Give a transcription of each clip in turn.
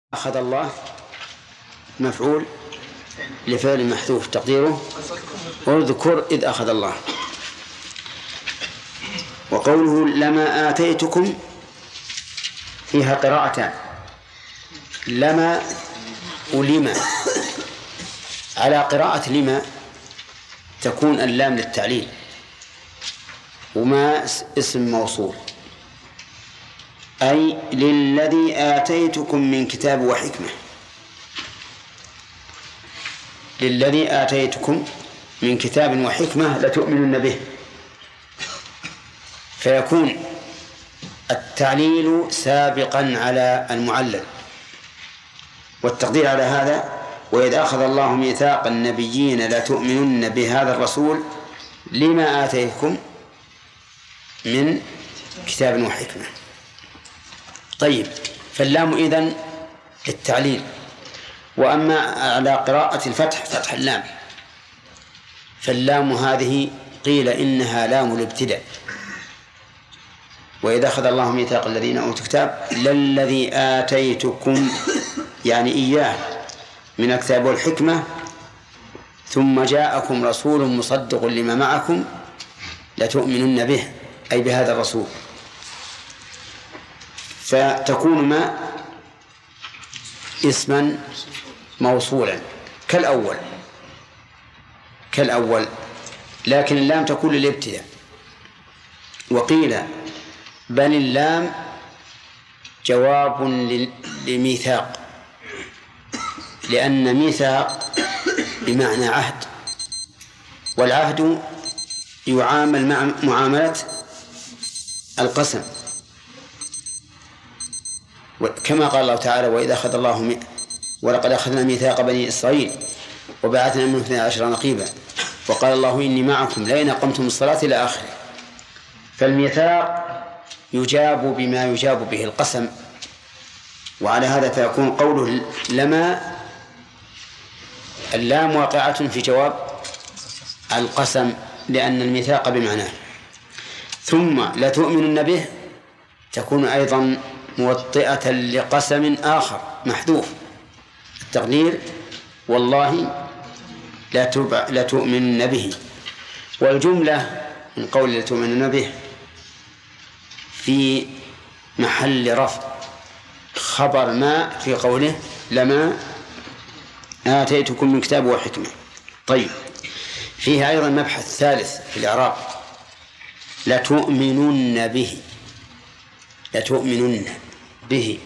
أخذ الله مفعول لفعل محذوف تقديره اذكر إذ أخذ الله. وقوله لما آتيتكم فيها قراءتان، لما ولما. على قراءة لما تكون اللام للتعليل، وما اسم موصول، أي للذي آتيتكم من كتاب وحكمة، للذي آتيتكم من كتاب وحكمة لتؤمنن به، فيكون التعليل سابقا على المعلل. والتقدير على هذا وإذ أخذ الله ميثاق النبيين لتؤمنن بهذا الرسول لما آتيتكم من كتاب وحكمة. طيب، فاللام إذن للتعليل. وأما على قراءة الفتح فتح اللام، فاللام هذه قيل إنها لام الابتداء، وإذا أخذ الله ميثاق الذين أوتوا الكتاب للذي آتيتكم يعني إياه من الكتاب والحكمة ثم جاءكم رسول مصدق لما معكم لتؤمنن به، أي بهذا الرسول. فتكون ما اسما موصولا كالأول، لكن اللام تكون للابتداء. وقيل بل اللام جواب لميثاق، لأن ميثاق بمعنى عهد، والعهد يعامل مع معاملة القسم، كما قال الله تعالى وإذا أخذ الله ولقد أخذنا ميثاق بني إسرائيل وبعثنا منهم 12 نقيبا وقال الله إني معكم لئن أقمتم الصلاة إلى آخره. فالميثاق يجاب بما يجاب به القسم، وعلى هذا فيكون قوله لما اللام واقعة في جواب القسم لأن الميثاق بمعناه. ثم لتؤمنن به تكون أيضا موطئة لقسم آخر محذوف، التقدير والله لتؤمنن به. والجملة من قول لتؤمنن به في محل رفع خبر ما في قوله لما آتيتكم من كتاب وحكمة. طيب، فيها أيضا مبحث ثالث في الإعراب، لتؤمنن به، لتؤمنن به.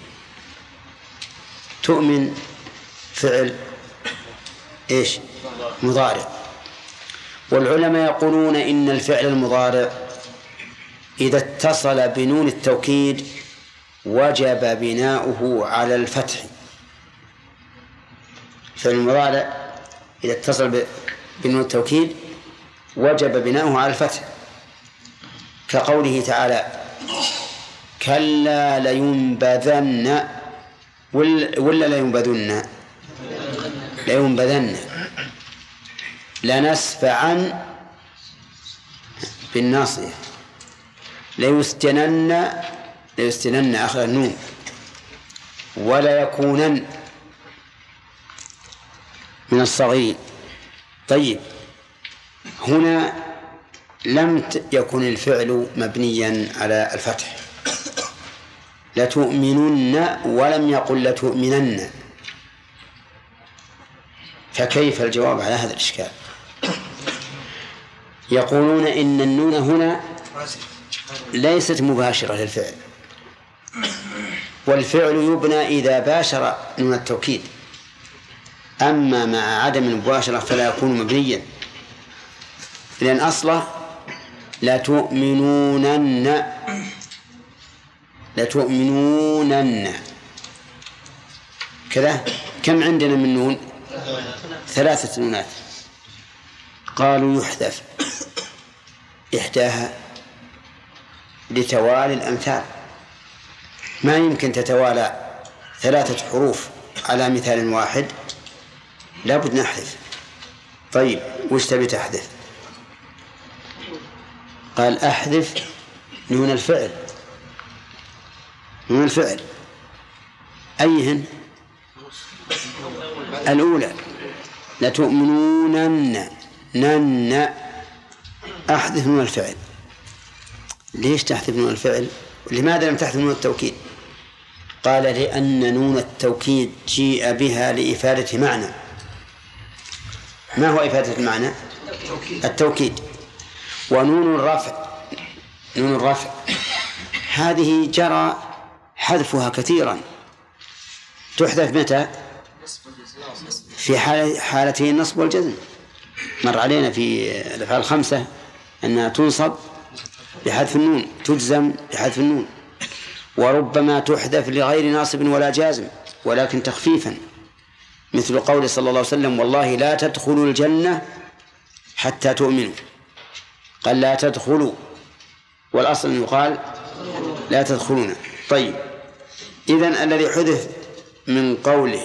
تؤمن فعل إيش؟ مضارع. والعلماء يقولون إن الفعل المضارع إذا اتصل بنون التوكيد وجب بناؤه على الفتح. الفعل المضارع إذا اتصل بنون التوكيد وجب بناؤه على الفتح، كقوله تعالى كلا لينبذن ولا لينبذن لينبذن لنسفعا بالناصية ليسجنن آخر النون ولا يكونن من الصغيرين. طيب، هنا لم يكن الفعل مبنيا على الفتح، لتؤمنن ولم يقل لتؤمنن، فكيف الجواب على هذا الإشكال؟ يقولون إن النون هنا ليست مباشرة للفعل، والفعل يبنى إذا باشر نون التوكيد، أما مع عدم المباشرة فلا يكون مبنيا، لأن أصله لتؤمنونن كذا. كم عندنا من نون؟ 3 نونات. قالوا يحذف إحداها لتوالي الأمثال، ما يمكن تتوالى 3 حروف على مثال واحد، لابد نحذف. طيب، وش تبي تحذف؟ قال أحذف نون الفعل. أيهن؟ الأولى لتؤمنونن نن أحذف نون الفعل. ليش تحذف نون الفعل؟ لماذا لم تحذف نون التوكيد؟ قال لأن نون التوكيد جيء بها لإفادة معنى. ما هو إفادة المعنى؟ التوكيد. ونون الرفع، نون الرفع هذه جرى حذفها كثيرا، تحذف متى؟ في حالتي النصب والجزم. مر علينا في الأفعال الخمسة أنها تنصب بحذف النون، تجزم بحذف النون، وربما تحذف لغير ناصب ولا جازم ولكن تخفيفا، مثل قول صلى الله عليه وسلم: والله لا تدخلوا الجنة حتى تؤمنوا. قال لا تدخلوا، والأصل أن يقال لا تدخلون. طيب، إذن الذي حذف من قوله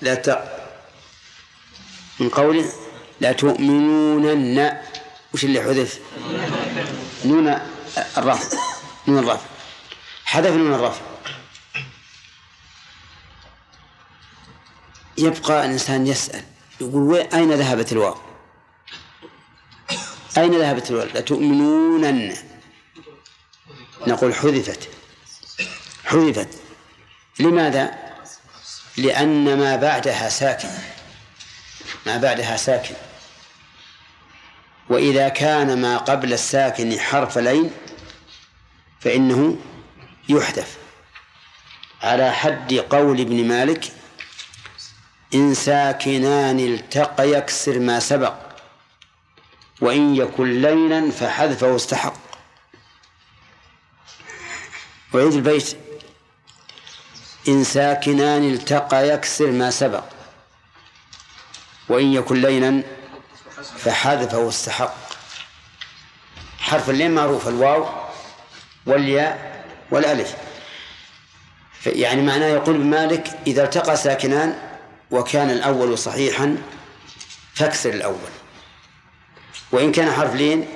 لا تؤمنونن، وش اللي حذف؟ نون الرفع. نون الرفع حذف نون الرفع. يبقى الإنسان يسأل يقول: أين ذهبت الواو؟ أين ذهبت الواو؟ لا تؤمنونن. نقول حذفت. حذفت لماذا؟ لأن ما بعدها ساكن، ما بعدها ساكن، وإذا كان ما قبل الساكن حرف لين فإنه يحذف، على حد قول ابن مالك: إن ساكنان التقى يكسر ما سبق، وإن يكن لينا فحذفه استحق. وعيد البيت: إن ساكنان التقى يكسر ما سبق، وإن يكن لينا فحذفه استحق. حرف اللين معروف، الواو والياء والألف. يعني معناه يقول ابن مالك: إذا التقى ساكنان وكان الأول صحيحا فاكسر الأول، وإن كان حرف لين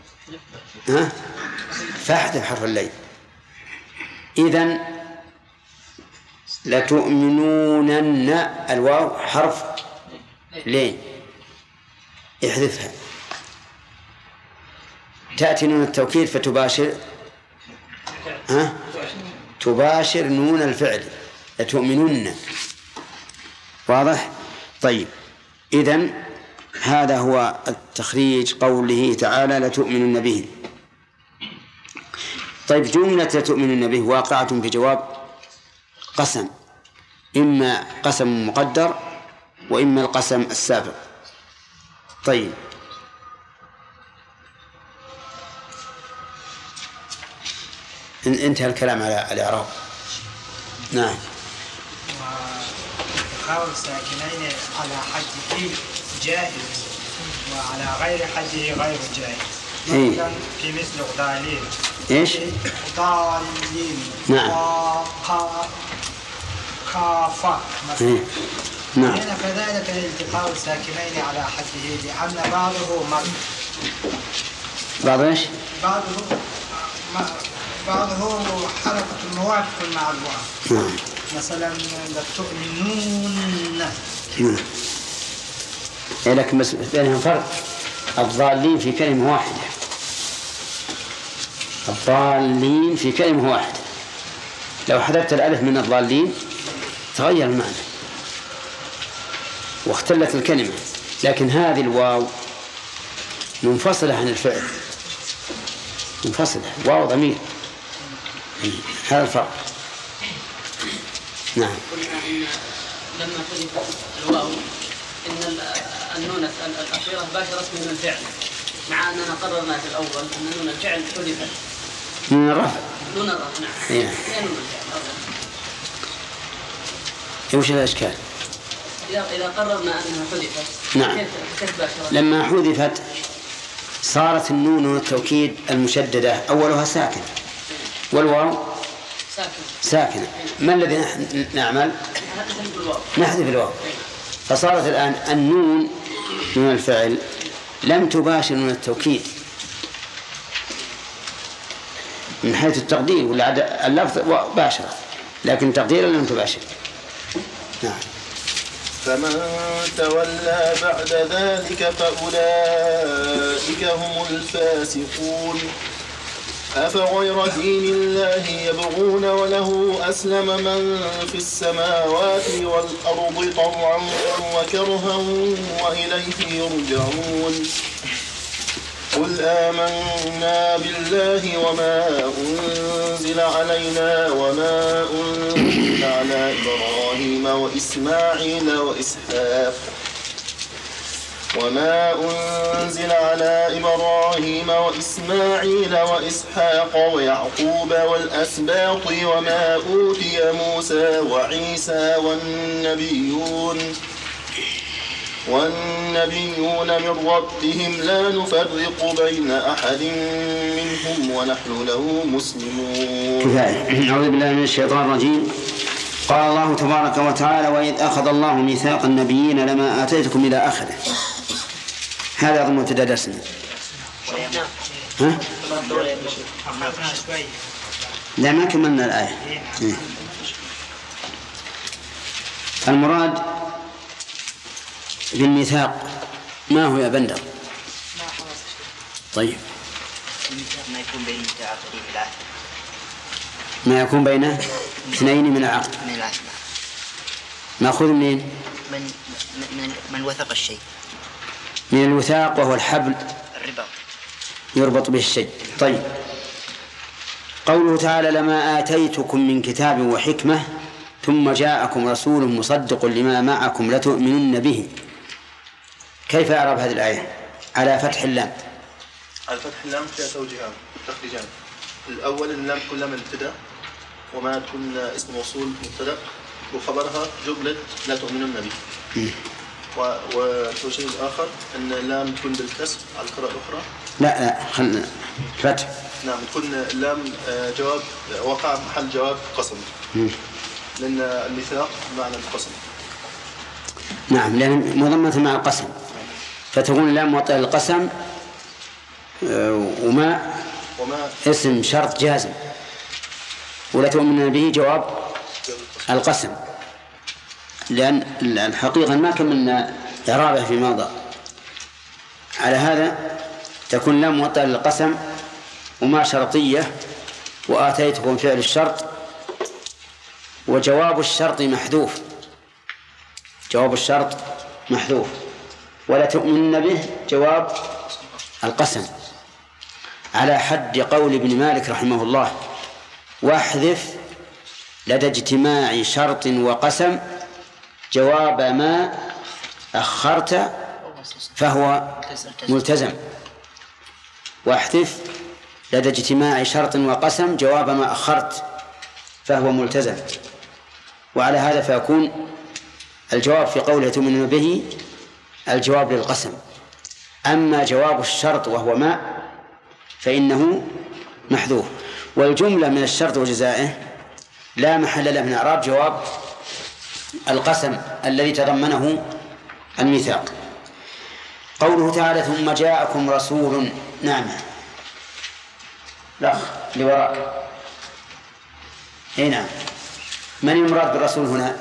فاحذف حرف اللين. إذن لتؤمنونن الواو حرف لين، احذفها. تأتي نون التوكيد فتباشر تباشر نون الفعل، لتؤمنون. واضح؟ طيب، إذن هذا هو التخريج قوله تعالى: لتؤمنن به. طيب، جملة لتؤمنن به واقعة في جواب قسم، إما قسم مقدر وإما القسم السابق. طيب، انتهى الكلام على الإعراب. نعم. واتخاذ ساكنين على حده جائز، وعلى غير حده غير جائز. مثلا في مثل ضالين. ايش؟ ضالين. نعم. كافة مثلا. نعم. هنا كذلك التقاء الساكنين على حده، لأن بعضه مد. بعض ايش؟ بعضه حركة موافق مع الواو. مثلا لتؤمنون. لكن بس بينهم فرق. الضالين في كلمة واحدة، الضالين في كلمة واحدة. لو حذفت الألف من الضالين تغير المعنى واختلت الكلمة، لكن هذه الواو منفصلة عن الفعل، منفصلة، واو ضمير. هذا الفرق. نعم. قلنا إن لما حذفت الواو إن النون الأخيرة باشرت من الفعل، مع أننا قررنا في الأول أن نون الفعل حذفت. نون الرفع. نون الرفع، نعم. هي نون الفعل. وش الأشكال؟ إذا قررنا أنها حذفت. نعم. كيف باشرت؟ لما حذفت صارت النون التوكيد المشددة أولها ساكن والواو ساكنة. ما الذي نعمل؟ نحذف الواو. فصارت الآن النون من الفعل لم تباشر نون التوكيد من حيث التقدير، ولا اللفظ باشرة لكن تقديرا لم تباشر. نعم. فمن تولى بعد ذلك فأولئك هم الفاسقون. أفغير دين الله يبغون وله أسلم من في السماوات والأرض طوعا وكرها وإليه يرجعون. قل آمنا بالله وما أنزل علينا وما أنزل على إبراهيم وإسماعيل وإسحاق ويعقوب والأسباط وما أوتي موسى وعيسى والنبيون من ربهم لا نفرق بين أحد منهم ونحن له مسلمون. أعوذ بالله من الشيطان الرجيم. قال الله تبارك وتعالى: وإذ أخذ الله ميثاق النبيين لما آتيتكم إلى آخره. هذا أظن مبتدأ درسنا. لا ما كملنا الآية. المراد بالميثاق ما هو يا بندر؟ طيب ما يكون بين العهد، ما يكون بين اثنين من العقد. مأخوذ منين؟ من وثق الشيء، من الوثاق وهو الحبل الرباط يربط به الشيء. طيب، قوله تعالى: لما آتيتكم من كتاب وحكمة ثم جاءكم رسول مصدق لما معكم لتؤمنن به. كيف أعرب هذه الآية على فتح اللام؟ على فتح اللام فيها توجيهان تخريجان. الأول اللام تكون لام الابتداء وما تكون اسم موصول مبتدأ وخبرها جملة لا تؤمنن به. والتوجيه الآخر أن اللام تكون بالكسر على القراءة الأخرى. لا خلنا فتح. نعم، تكون اللام جواب وقع محل جواب قسم. لأن الميثاق معنى القسم. نعم، لأن مضمنة مع القسم، فتكون اللام موطئة للقسم وما اسم شرط جازم، ولا تؤمن به جواب القسم، لأن الحقيقة ما كملنا إعرابه في ماضى. على هذا تكون لام موطئة للقسم وما شرطية، وآتيتكم فعل الشرط، وجواب الشرط محذوف. جواب الشرط محذوف، ولا تؤمن به جواب القسم، على حد قول ابن مالك رحمه الله: واحذف لدى اجتماع شرط وقسم جواب ما أخرت فهو ملتزم. واحذف لدى اجتماع شرط وقسم جواب ما أخرت فهو ملتزم. وعلى هذا فيكون الجواب في قوله تؤمن به الجواب للقسم. أما جواب الشرط وهو ما فإنه محذوف. والجملة من الشرط وجزائه لا محل له من إعراب جواب القسم الذي تضمنه الميثاق. قوله تعالى: ثم جاءكم رسول. نعم، لا لوراء. نعم، من المراد بالرسول هنا؟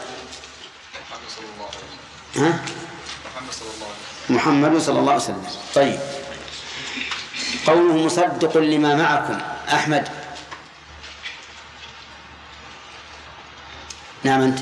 محمد صلى الله عليه وسلم. طيب، قوله مصدق لما معكم. أحمد. نعم، أنت.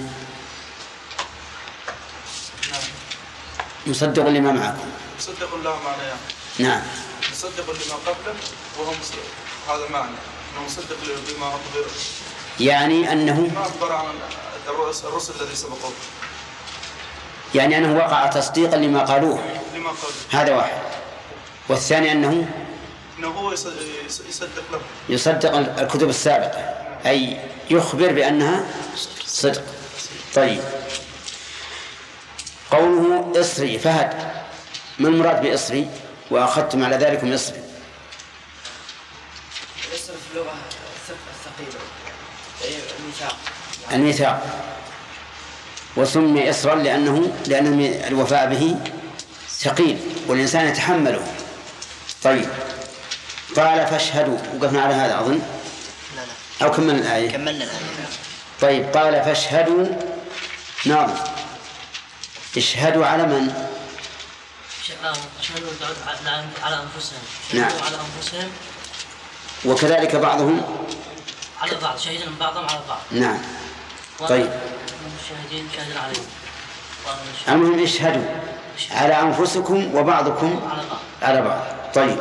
مصدق لما معكم. مصدق الله معناه. نعم. مصدق لما قبله وهو هذا معنى انه مصدق لما أخبر، يعني أنه ما أخبر عن الرسل الذي سبقوه، يعني أنه وقع تصديقا لما قالوه. هذا واحد. والثاني أنه هو يصدق له، يصدق الكتب السابقة، أي يخبر بأنها صدق. طيب، قوله إصري. فهد، ما المراد بإصري وأخذتم على ذلك من إصري؟ الإصر في اللغة الثقيلة، الميثاق، وسمي إصرا لأن الوفاء به ثقيل والإنسان يتحمله. طيب، قال فاشهدوا. وقفنا على هذا أظن. لا أو كملنا الآية. كملنا الآية. طيب، قال فاشهدوا. نعم، اشهدوا على من؟ شهدوا على أنفسهم. نعم. على أنفسهم. وكذلك بعضهم على بعض، شهدنا بعضهم على بعض. نعم. طيب. الشاهدين شهدنا عليهم. المهم اشهدوا على أنفسكم وبعضكم على بعض. طيب.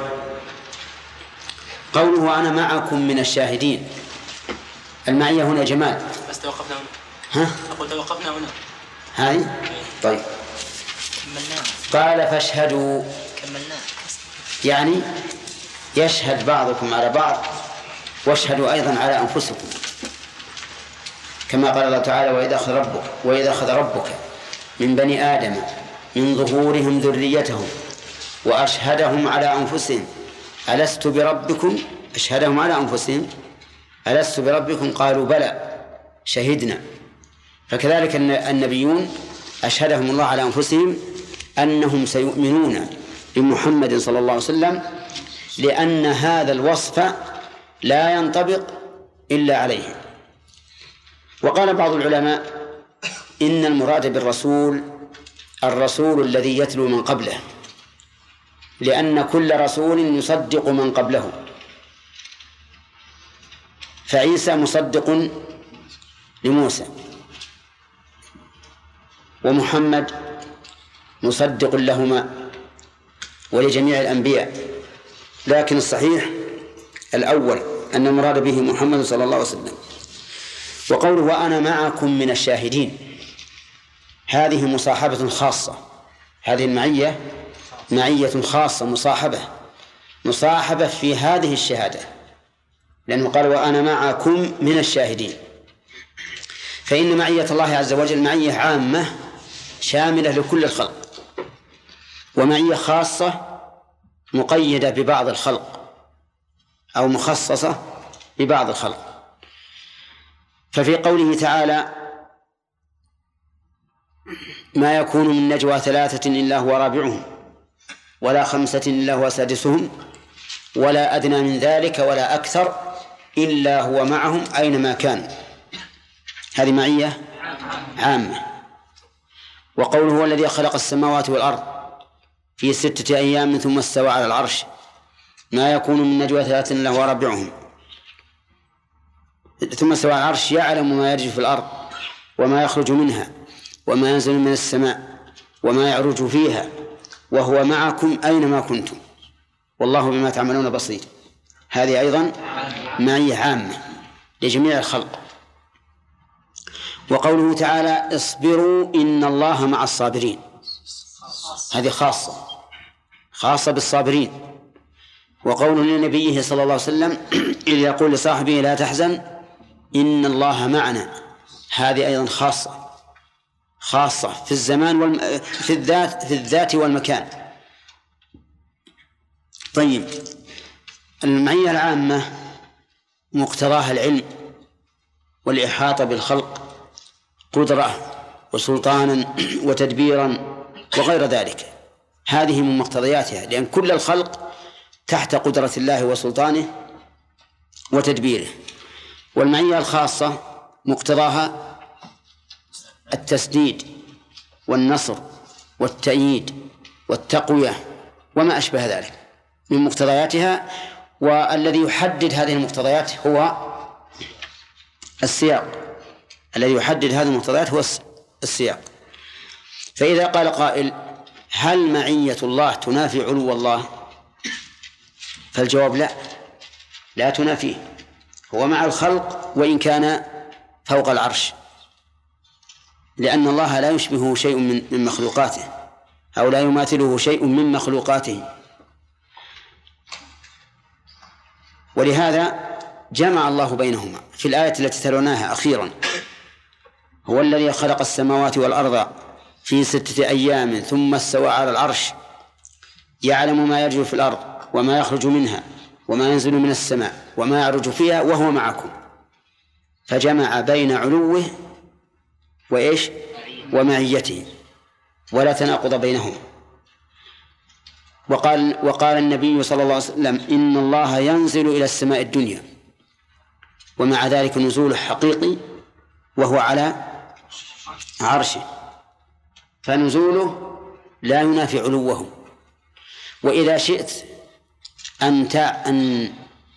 قوله أنا معكم من الشاهدين، المعية هنا جمال. بس توقفنا ها؟ هنا. أقول توقفنا هنا. هاي؟ طيب. قال فاشهدوا، يعني يشهد بعضكم على بعض، واشهدوا أيضا على أنفسكم، كما قال الله تعالى وإذا أخذ ربك من بني آدم من ظهورهم ذريتهم وأشهدهم على أنفسهم ألست بربكم، أشهدهم على أنفسهم ألست بربكم قالوا بلى شهدنا. فكذلك النبيون أشهدهم الله على أنفسهم أنهم سيؤمنون بمحمد صلى الله عليه وسلم، لأن هذا الوصف لا ينطبق إلا عليه. وقال بعض العلماء إن المراد بالرسول الرسول الذي يتلو من قبله، لأن كل رسول يصدق من قبله، فعيسى مصدق لموسى، ومحمد مصدق لهما ولجميع الأنبياء، لكن الصحيح الأول أن المراد به محمد صلى الله عليه وسلم. وقوله وأنا معكم من الشاهدين، هذه مصاحبة خاصة، هذه المعية معية خاصة، مصاحبة في هذه الشهادة، لأنه قال وأنا معكم من الشاهدين. فإن معية الله عز وجل معية عامة شاملة لكل الخلق، ومعية خاصة مقيدة ببعض الخلق أو مخصصة ببعض الخلق. ففي قوله تعالى ما يكون من نجوى 3 إلا هو رابعهم ولا 5 إلا هو سادسهم ولا أدنى من ذلك ولا أكثر إلا هو معهم أينما كانوا، هذه معية عامة. وقوله هو الذي خلق السماوات والأرض في 6 أيام ثم استوى على العرش ما يكون من نجوى 3 إلا هو رابعهم ثم استوى على العرش يعلم ما يرج في الأرض وما يخرج منها وما ينزل من السماء وما يعرج فيها وهو معكم أينما كنتم والله بما تعملون بصير. هذه أيضا معية عامة لجميع الخلق. وقوله تعالى اصبروا إن الله مع الصابرين، هذه خاصة بالصابرين. وقوله لنبيه صلى الله عليه وسلم إذ يقول لصاحبه لا تحزن إن الله معنا، هذه أيضا خاصة في الزمان في الذات والمكان. طيب، المعية العامة مقتضاها العلم والإحاطة بالخلق قدرة وسلطانا وتدبيرا وغير ذلك، هذه من مقتضياتها، لأن كل الخلق تحت قدرة الله وسلطانه وتدبيره. والمعية الخاصة مقتضاها التسديد والنصر والتأييد والتقوية وما أشبه ذلك من مقتضياتها. والذي يحدد هذه المقتضيات هو السياق، الذي يحدد هذه المقتضيات هو السياق. فإذا قال قائل هل معية الله تنافي علو الله؟ فالجواب لا تنافيه، هو مع الخلق وإن كان فوق العرش، لأن الله لا يشبهه شيء من مخلوقاته أو لا يماثله شيء من مخلوقاته. ولهذا جمع الله بينهما في الآية التي تلوناها أخيرا، هو الذي خلق السماوات والأرض في 6 أيام ثم استوى على العرش يعلم ما يرج في الأرض وما يخرج منها وما ينزل من السماء وما يعرج فيها وهو معكم، فجمع بين علوه ومعيته ولا تناقض بينهما. وقال النبي صلى الله عليه وسلم إن الله ينزل إلى السماء الدنيا، ومع ذلك نزوله حقيقي وهو على عرشه. فنزوله لا ينافي علوه. وإذا شئت أن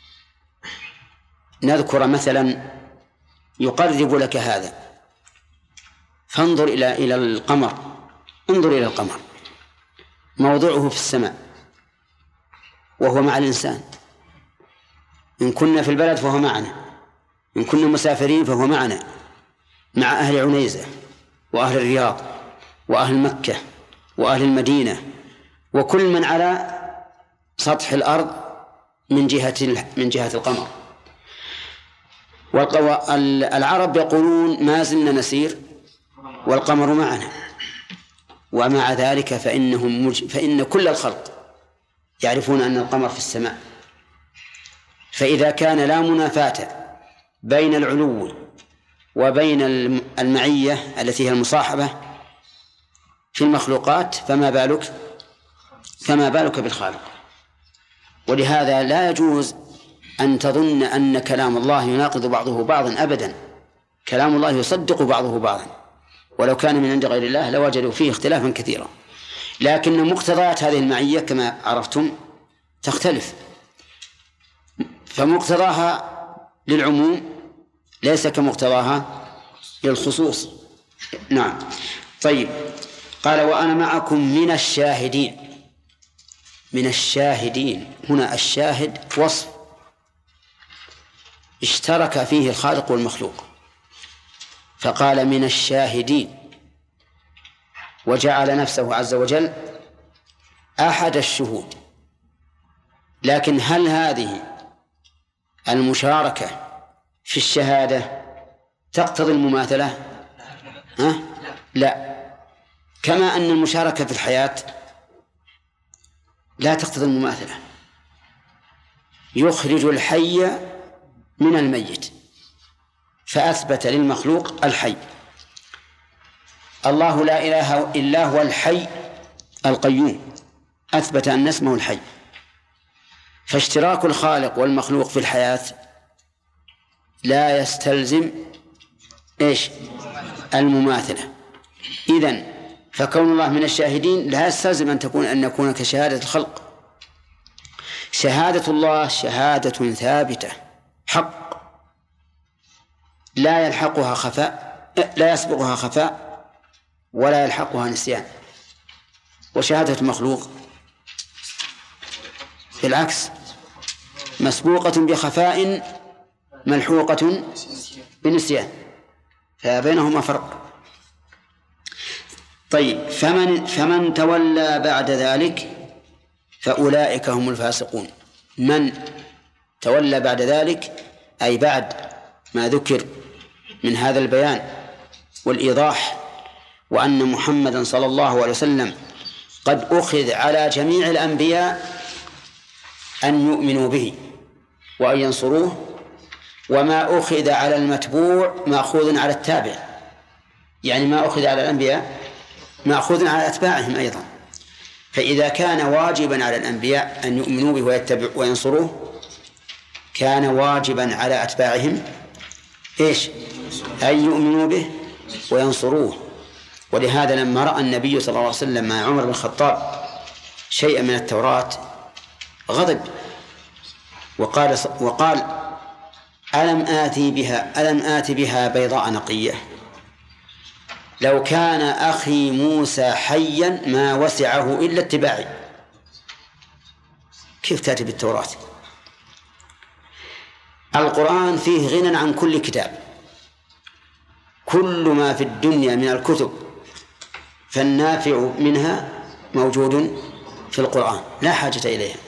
نذكر مثلا يقرب لك هذا، فانظر إلى القمر، انظر إلى القمر موضوعه في السماء وهو مع الإنسان، إن كنا في البلد فهو معنا، إن كنا مسافرين فهو معنا، مع أهل عنيزة وأهل الرياض وأهل مكة وأهل المدينة وكل من على سطح الأرض من جهة القمر. العرب يقولون ما زلنا نسير والقمر معنا، ومع ذلك فإن كل الخلق يعرفون أن القمر في السماء. فإذا كان لا منافاة بين العلو وبين المعية التي هي المصاحبة في المخلوقات فما بالك بالخالق. ولهذا لا يجوز أن تظن أن كلام الله يناقض بعضه بعضا أبدا، كلام الله يصدق بعضه بعضا، ولو كان من عند غير الله لوجدوا فيه اختلافا كثيرا. لكن مقتضيات هذه المعية كما عرفتم تختلف، فمقتضاها للعموم ليس كمقتضاها للخصوص. نعم. طيب، قال وأنا معكم من الشاهدين. من الشاهدين هنا الشاهد وصف اشترك فيه الخالق والمخلوق، فقال من الشاهدين وجعل نفسه عز وجل أحد الشهود. لكن هل هذه المشاركة في الشهادة تقتضي المماثلة؟ لا، كما أن المشاركة في الحياة لا تقتضي المماثلة. يخرج الحي من الميت فأثبت للمخلوق الحي. الله لا إله إلا هو الحي القيوم، أثبت أن اسمه الحي. فاشتراك الخالق والمخلوق في الحياة لا يستلزم المماثلة. إذن فكون الله من الشاهدين لا يستلزم أن نكون كشهادة الخلق. شهادة الله شهادة ثابتة حق لا يلحقها خفاء، لا يسبقها خفاء ولا يلحقها نسيان. وشهادة المخلوق بالعكس مسبوقة بخفاء ملحوقة بنسيان، فبينهما فرق. طيب، فمن تولى بعد ذلك فأولئك هم الفاسقون. من تولى بعد ذلك أي بعد ما ذكر من هذا البيان والإيضاح، وأن محمدا صلى الله عليه وسلم قد أخذ على جميع الأنبياء أن يؤمنوا به وأن ينصروه، وما أخذ على المتبوع مأخوذ على التابع، يعني ما أخذ على الأنبياء مأخوذ على أتباعهم أيضا. فإذا كان واجبا على الأنبياء أن يؤمنوا به وينصروه، كان واجبا على أتباعهم أن يؤمنوا به وينصروه. ولهذا لما رأى النبي صلى الله عليه وسلم مع عمر بن الخطاب شيئا من التوراة غضب وقال ألم آتي بها بيضاء نقية، لو كان أخي موسى حيا ما وسعه إلا اتباعي. كيف تأتي بالتوراة؟ القرآن فيه غنى عن كل كتاب، كل ما في الدنيا من الكتب فالنافع منها موجود في القرآن، لا حاجة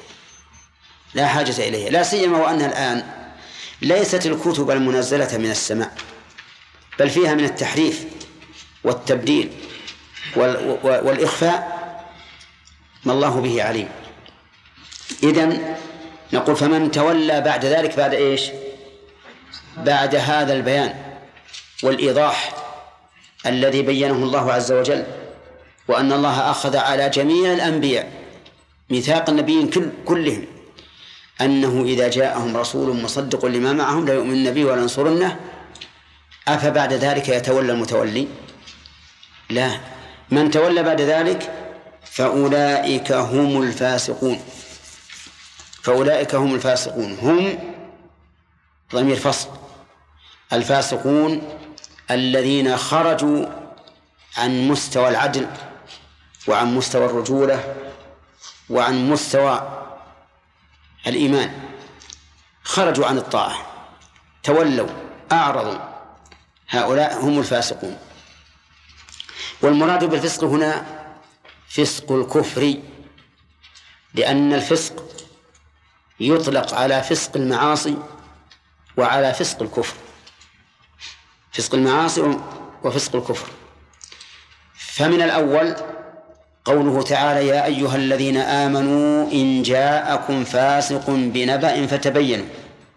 إليها، لا سيما وأنها الآن ليست الكتب المنزلة من السماء، بل فيها من التحريف والتبديل والإخفاء ما الله به عليم. إذن نقول فمن تولى بعد ذلك، بعد بعد هذا البيان والإيضاح الذي بينه الله عز وجل، وأن الله أخذ على جميع الأنبياء ميثاق النبيين كلهم أنه إذا جاءهم رسول مصدق لما معهم لا يؤمن به ولا ينصرنه، أفبعد ذلك يتولى المتولي؟ لا، من تولى بعد ذلك فأولئك هم الفاسقون. فأولئك هم الفاسقون، هم ضمير فصل. الفاسقون الذين خرجوا عن مستوى العدل وعن مستوى الرجولة وعن مستوى الإيمان، خرجوا عن الطاعة، تولوا، أعرضوا، هؤلاء هم الفاسقون. والمراد بالفسق هنا فسق الكفر، لأن الفسق يطلق على فسق المعاصي وعلى فسق الكفر، فسق المعاصي وفسق الكفر. فمن الأول قوله تعالى: يا أيها الذين آمنوا إن جاءكم فاسق بنبأ فتبينوا،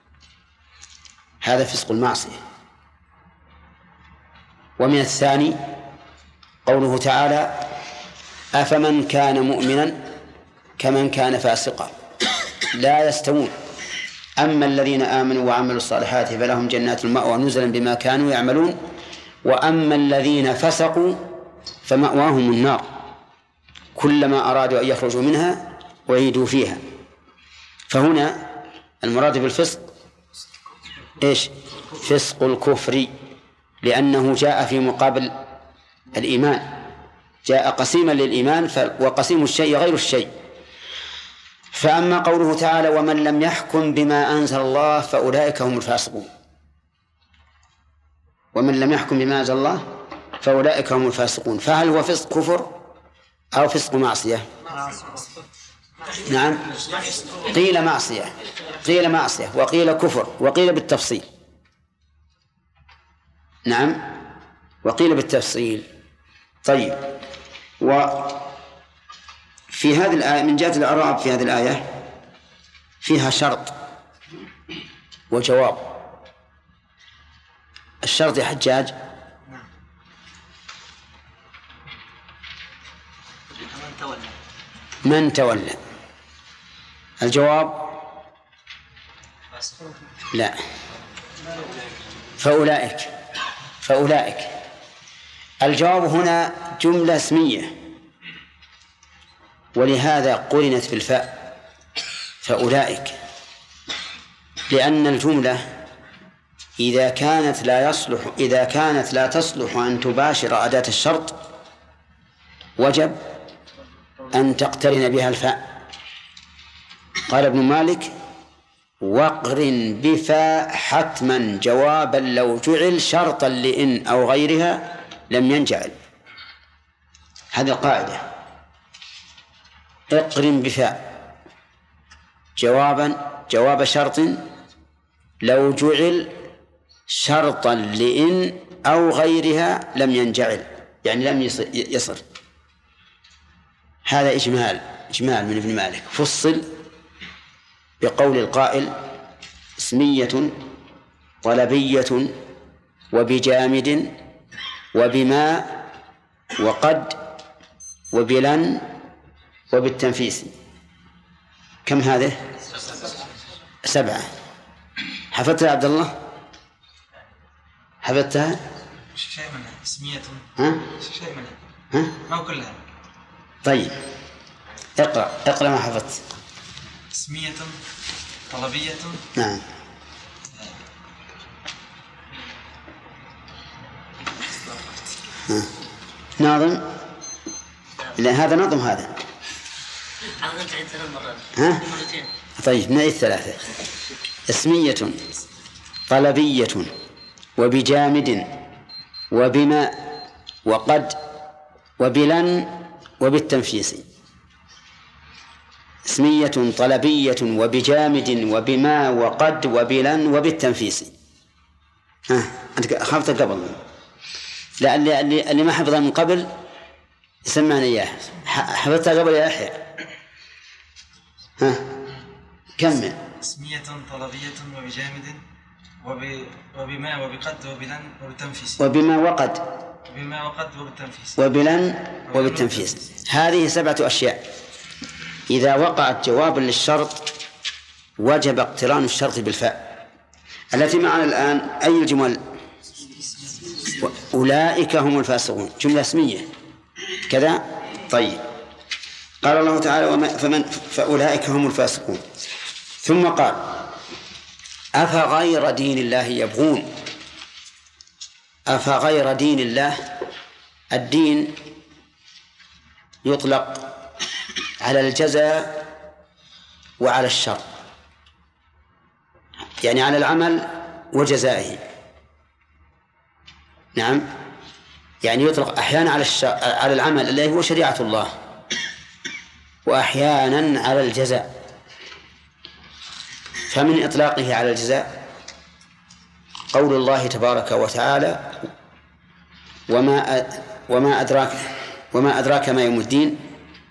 هذا فسق المعصية. ومن الثاني قوله تعالى: أفمن كان مؤمنا كمن كان فاسقا لا يستوون، أما الذين آمنوا وعملوا الصالحات فلهم جنات المأوى نزلا بما كانوا يعملون، وأما الذين فسقوا فمأواهم النار كلما أرادوا أن يخرجوا منها أعيدوا فيها. فهنا المراد بالفسق إيش؟ فسق الكفر، لأنه جاء في مقابل الإيمان، جاء قسيما للإيمان، وقسيم الشيء غير الشيء. فأما قوله تعالى: ومن لم يحكم بما أنزل الله فأولئك هم الفاسقون، ومن لم يحكم بما أنزل الله فأولئك هم الفاسقون، فهل هو فسق كفر أو فسق معصية؟ نعم، قيل معصية، قيل معصية، وقيل كفر، وقيل بالتفصيل. نعم، وقيل بالتفصيل. طيب، وفي هذه الآية من جهة الإعراب في هذه الآية فيها شرط وجواب. الشرط يا حجاج من تولى. الجواب لا، فأولئك. الجواب هنا جملة اسمية، ولهذا قرنت بالفاء فأولئك، لأن الجملة إذا كانت لا تصلح أن تباشر أداة الشرط وجب أن تقترن بها الفاء. قال ابن مالك: واقرن بفاء حتما جوابا لو جعل شرطا لإن أو غيرها لم ينجعل. هذه القاعدة: اقرن بفاء جواب شرط لو جعل شرطا لإن أو غيرها لم ينجعل، يعني لم يصل. هذا إجمال من ابن مالك، فصل بقول القائل: اسمية طلبية وبجامد وبما وقد وبلن وبالتنفيس. كم هذه؟ 7. حفظتها يا عبد الله؟ حفظتها؟ شيء منها اسمية. شيء منها ما كلها. طيب، اقرأ ما حفظت. اسمية طلبية. نعم. ناظم. لا، هذا نظم هذا. مرتين. طيب، نعيد 3. اسمية طلبية وبجامد وبما وقد وبلن وبالتنفيس. اسمية طلبية وبجامد وبما وقد وبلن وبالتنفيس. أنت حفظت قبل؟ لا، اللي ما حفظها من قبل سمعنا إياه. حفظتها قبل يا يحيى؟ كمل. اسمية طلبية وبجامد وبما وبقد وبلن وبالتنفيس. وبما وقد وبالتنفيس. وبلن وبالتنفيس. هذه 7 أشياء إذا وقعت جوابا للشرط وجب اقتران الشرط بالفاء. التي معنا الآن أي الجمل؟ أولئك هم الفاسقون، جملة اسمية كذا. طيب، قال الله تعالى فأولئك هم الفاسقون. ثم قال أفغير دين الله يبغون. أفغير دين الله، الدين يطلق على الجزاء وعلى الشر، يعني على العمل وجزائه. نعم، يعني يطلق أحيانا على العمل الذي هو شريعة الله، وأحيانا على الجزاء. فمن إطلاقه على الجزاء قول الله تبارك وتعالى وما أدراك ما يوم الدين،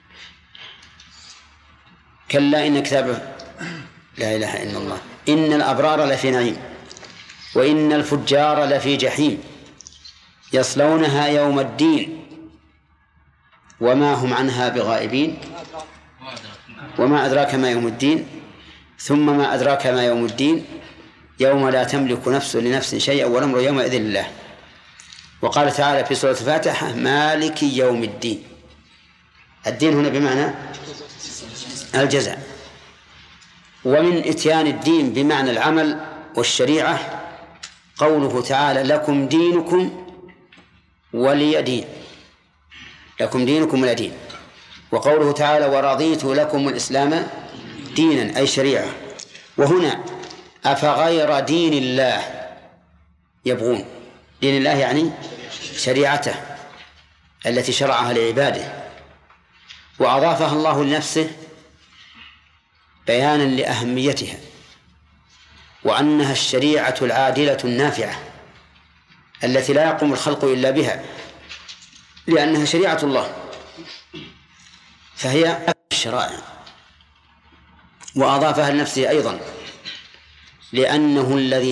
كلا إن كتاب لا إله إلا الله، إن الأبرار لفي نعيم وإن الفجار لفي جحيم يصلونها يوم الدين وما هم عنها بغائبين وما أدراك ما يوم الدين ثم ما أدراك ما يوم الدين يوم لا تملك نفس لنفس شيئا والأمر يومئذ لله. وقال تعالى في سورة الفاتحة مالك يوم الدين. الدين هنا بمعنى الجزاء. ومن إتيان الدين بمعنى العمل والشريعة قوله تعالى لكم دينكم ولي دين، لكم دينكم ولي دين. وقوله تعالى ورضيت لكم الإسلام دينا أي شريعة. وهنا أفغير دين الله يبغون. دين الله يعني شريعته التي شرعها لعباده، وأضافها الله لنفسه بيانا لأهميتها وأنها الشريعة العادلة النافعة التي لا يقوم الخلق إلا بها، لأنها شريعة الله فهي الشرائع. وأضافها لنفسه أيضا لأنه الذي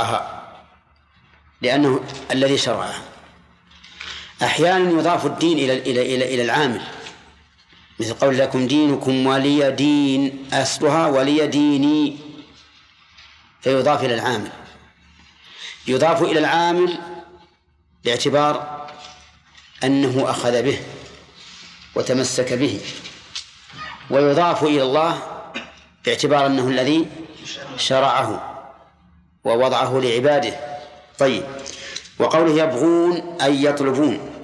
شرعها. أحيانا يضاف الدين إلى العامل، مثل قول لكم دينكم ولي دين، أصلها ولي ديني، فيضاف إلى العامل. يضاف إلى العامل باعتبار أنه أخذ به وتمسك به، ويضاف إلى الله باعتبار أنه الذي شرعه ووضعه لعباده. طيب، وقوله يبغون أي يطلبون.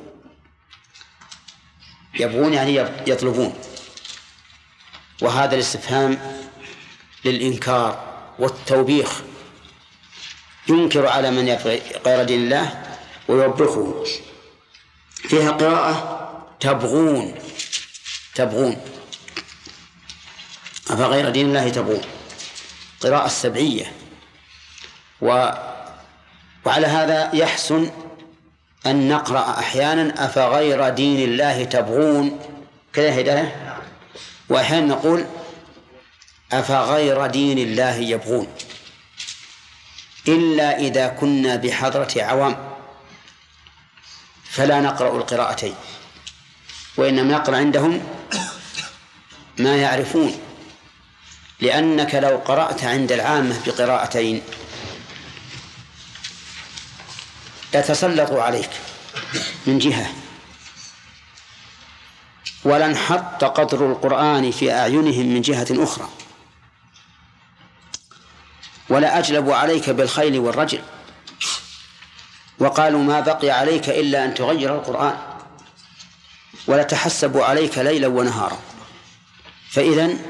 يبغون يعني يطلبون، وهذا الاستفهام للإنكار والتوبيخ، ينكر على من يبغي غير دين الله ويوبخه. فيها قراءة تبغون، أفغير دين الله تبغون، قراءة السبعية. وعلى هذا يحسن أن نقرأ أحيانا أفغير دين الله تبغون كذا هداية، وأحيانا نقول أفغير دين الله يبغون، إلا إذا كنا بحضرة عوام فلا نقرأ القراءتين، وإنما نقرأ عندهم ما يعرفون، لأنك لو قرأت عند العامة بقراءتين يتسلطوا عليك من جهة، ولانحط قدر القرآن في أعينهم من جهة أخرى، ولا أجلبوا عليك بالخيل والرجل، وقالوا ما بقي عليك إلا أن تغير القرآن، ولا تحسبوا عليك ليلا ونهارا. فإذن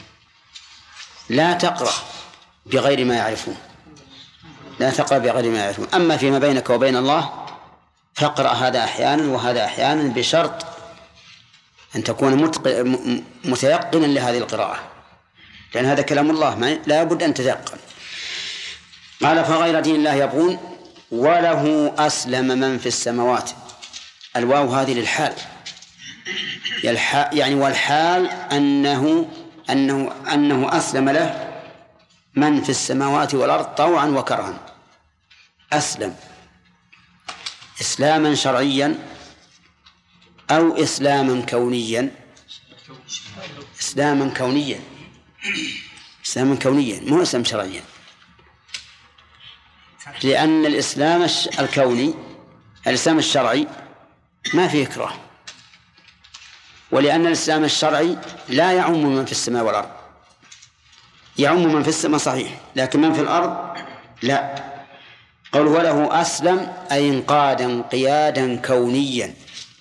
لا تقرأ بغير ما يعرفون، لا تقرأ بغير ما يعرفون. أما فيما بينك وبين الله فاقرأ هذا أحيانا وهذا أحيانا، بشرط أن تكون متيقنا لهذه القراءة، لأن هذا كلام الله لا بد أن تتيقن. قال فغير دين الله يبغون وله أسلم من في السماوات. الواو هذه للحال، يعني والحال أنه أسلم له من في السماوات والأرض طوعا وكرها. أسلم إسلاما شرعيا أو إسلاما كونيا. إسلاما كونيا مو إسلام شرعيا، لأن الإسلام الكوني الإسلام الشرعي ما فيه إكراه، ولأن الإسلام الشرعي لا يعم من في السماء والأرض، يعم من في السماء صحيح، لكن من في الأرض لا. قول وله أسلم أي انقادا انقيادا كونيا،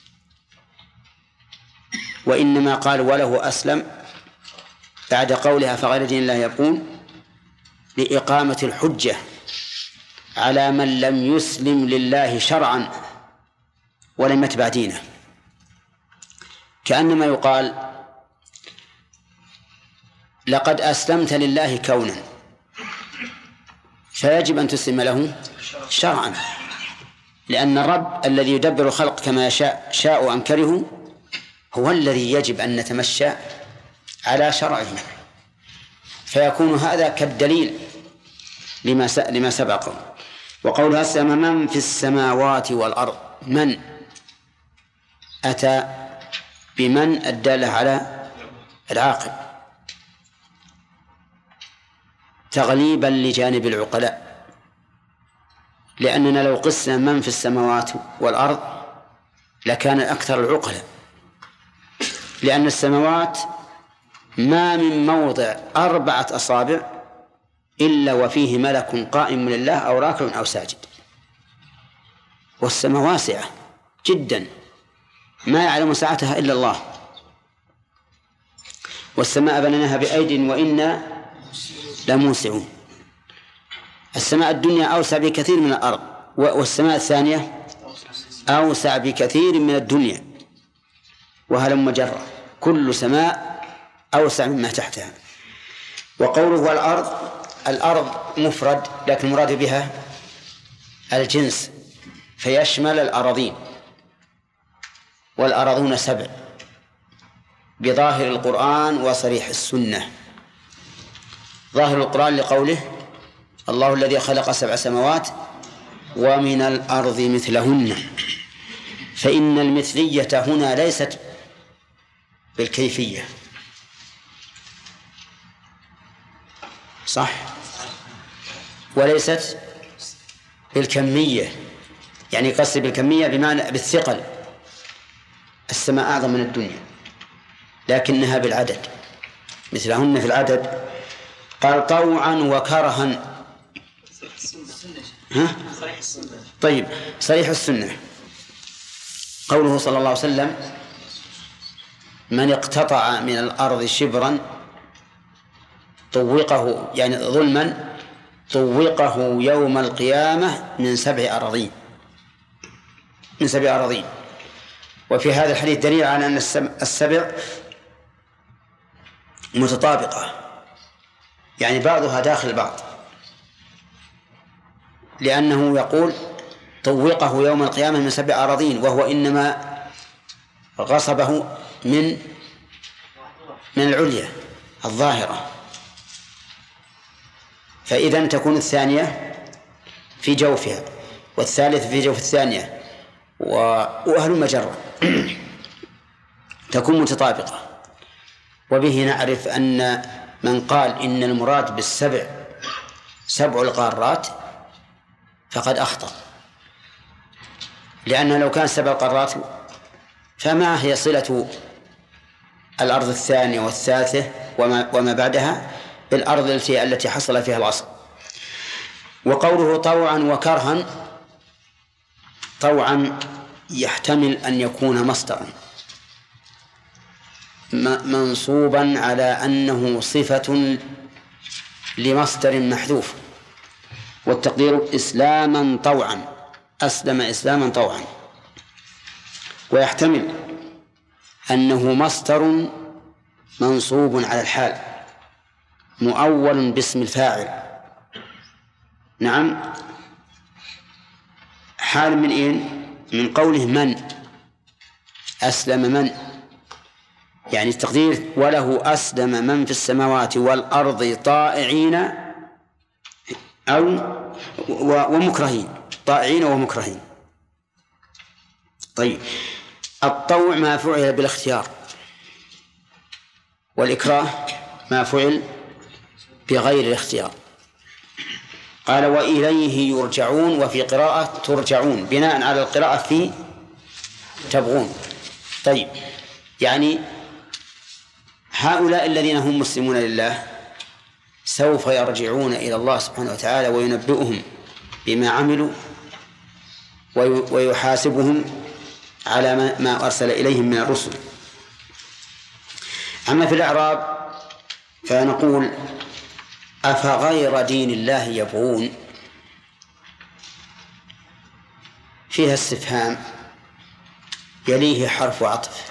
وإنما قال وله أسلم بعد قولها فغير دين الله يبغون لإقامة الحجة على من لم يسلم لله شرعا ولم يتبع دينه، كأنما يقال لقد أسلمت لله كونا فيجب أن تسلم له شرعا، لأن الرب الذي يدبر الخلق كما يشاء شاء أم كرهوا هو الذي يجب أن نتمشى على شرعه، فيكون هذا كالدليل لما سبقه. وقول أسلم من في السماوات والأرض، من أتى بمن الدالة على العاقل تغليبا لجانب العقلاء، لأننا لو قسنا من في السماوات والأرض لكان أكثر العقلاء، لأن السماوات ما من موضع 4 أصابع إلا وفيه ملك قائم لله أو راكع أو ساجد، والسماء واسعة جدا ما يعلم سعتها إلا الله. والسماء بنيناها بأيد وإنا لموسعون. السماء الدنيا أوسع بكثير من الأرض، والسماء الثانية أوسع بكثير من الدنيا، وهلم جرة كل سماء أوسع مما تحتها. وقوله والأرض، الأرض مفرد لكن المراد بها الجنس فيشمل الأراضين، والأراضون 7 بظاهر القرآن وصريح السنة. ظاهر القرآن لقوله الله الذي خلق 7 سماوات ومن الأرض مثلهن، فإن المثلية هنا ليست بالكيفية، صح، وليست بالكمية، يعني قصدي بالكمية بمعنى بالثقل، السماء أعظم من الدنيا، لكنها بالعدد مثلهن في العدد. قال طوعا وكرها. طيب صريح السنة قوله صلى الله عليه وسلم من اقتطع من الأرض شبرا طوقه، يعني ظلما، طوقه يوم القيامة من 7 أراضين، من 7 أراضين. وفي هذا الحديث دليل على أن 7 متطابقة، يعني بعضها داخل بعض، لأنه يقول طوقه يوم القيامة من 7 أراضين، وهو إنما غصبه من العليا الظاهرة، فإذن تكون الثانية في جوفها والثالث في جوف الثانية وأهل مجرة تكون متطابقة. وبه نعرف أن من قال إن المراد بالسبع 7 القارات فقد أخطأ، لأنه لو كان 7 قارات فما هي صلة الأرض الثانية والثالثة وما بعدها بالأرض التي حصل فيها العصر. وقوله طوعا وكرها، طوعا يحتمل أن يكون مصدرا منصوبا على أنه صفة لمصدر محذوف، والتقدير إسلاما طوعا، أسلم إسلاما طوعا. ويحتمل أنه مصدر منصوب على الحال مؤول باسم الفاعل. نعم، حال من إيه؟ من قوله من أسلم، من يعني التقدير وله أسلم من في السماوات والأرض طائعين أو ومكرهين، طائعين ومكرهين. طيب الطوع ما فعل بالاختيار، والإكراه ما فعل بغير الاختيار. قال وإليه يرجعون، وفي قراءة ترجعون بناء على القراءة في تبغون. طيب يعني هؤلاء الذين هم مسلمون لله سوف يرجعون إلى الله سبحانه وتعالى وينبئهم بما عملوا ويحاسبهم على ما أرسل إليهم من الرسل. أما في الأعراب فنقول أفغير دين الله يبغون، فيها استفهام يليه حرف عطف،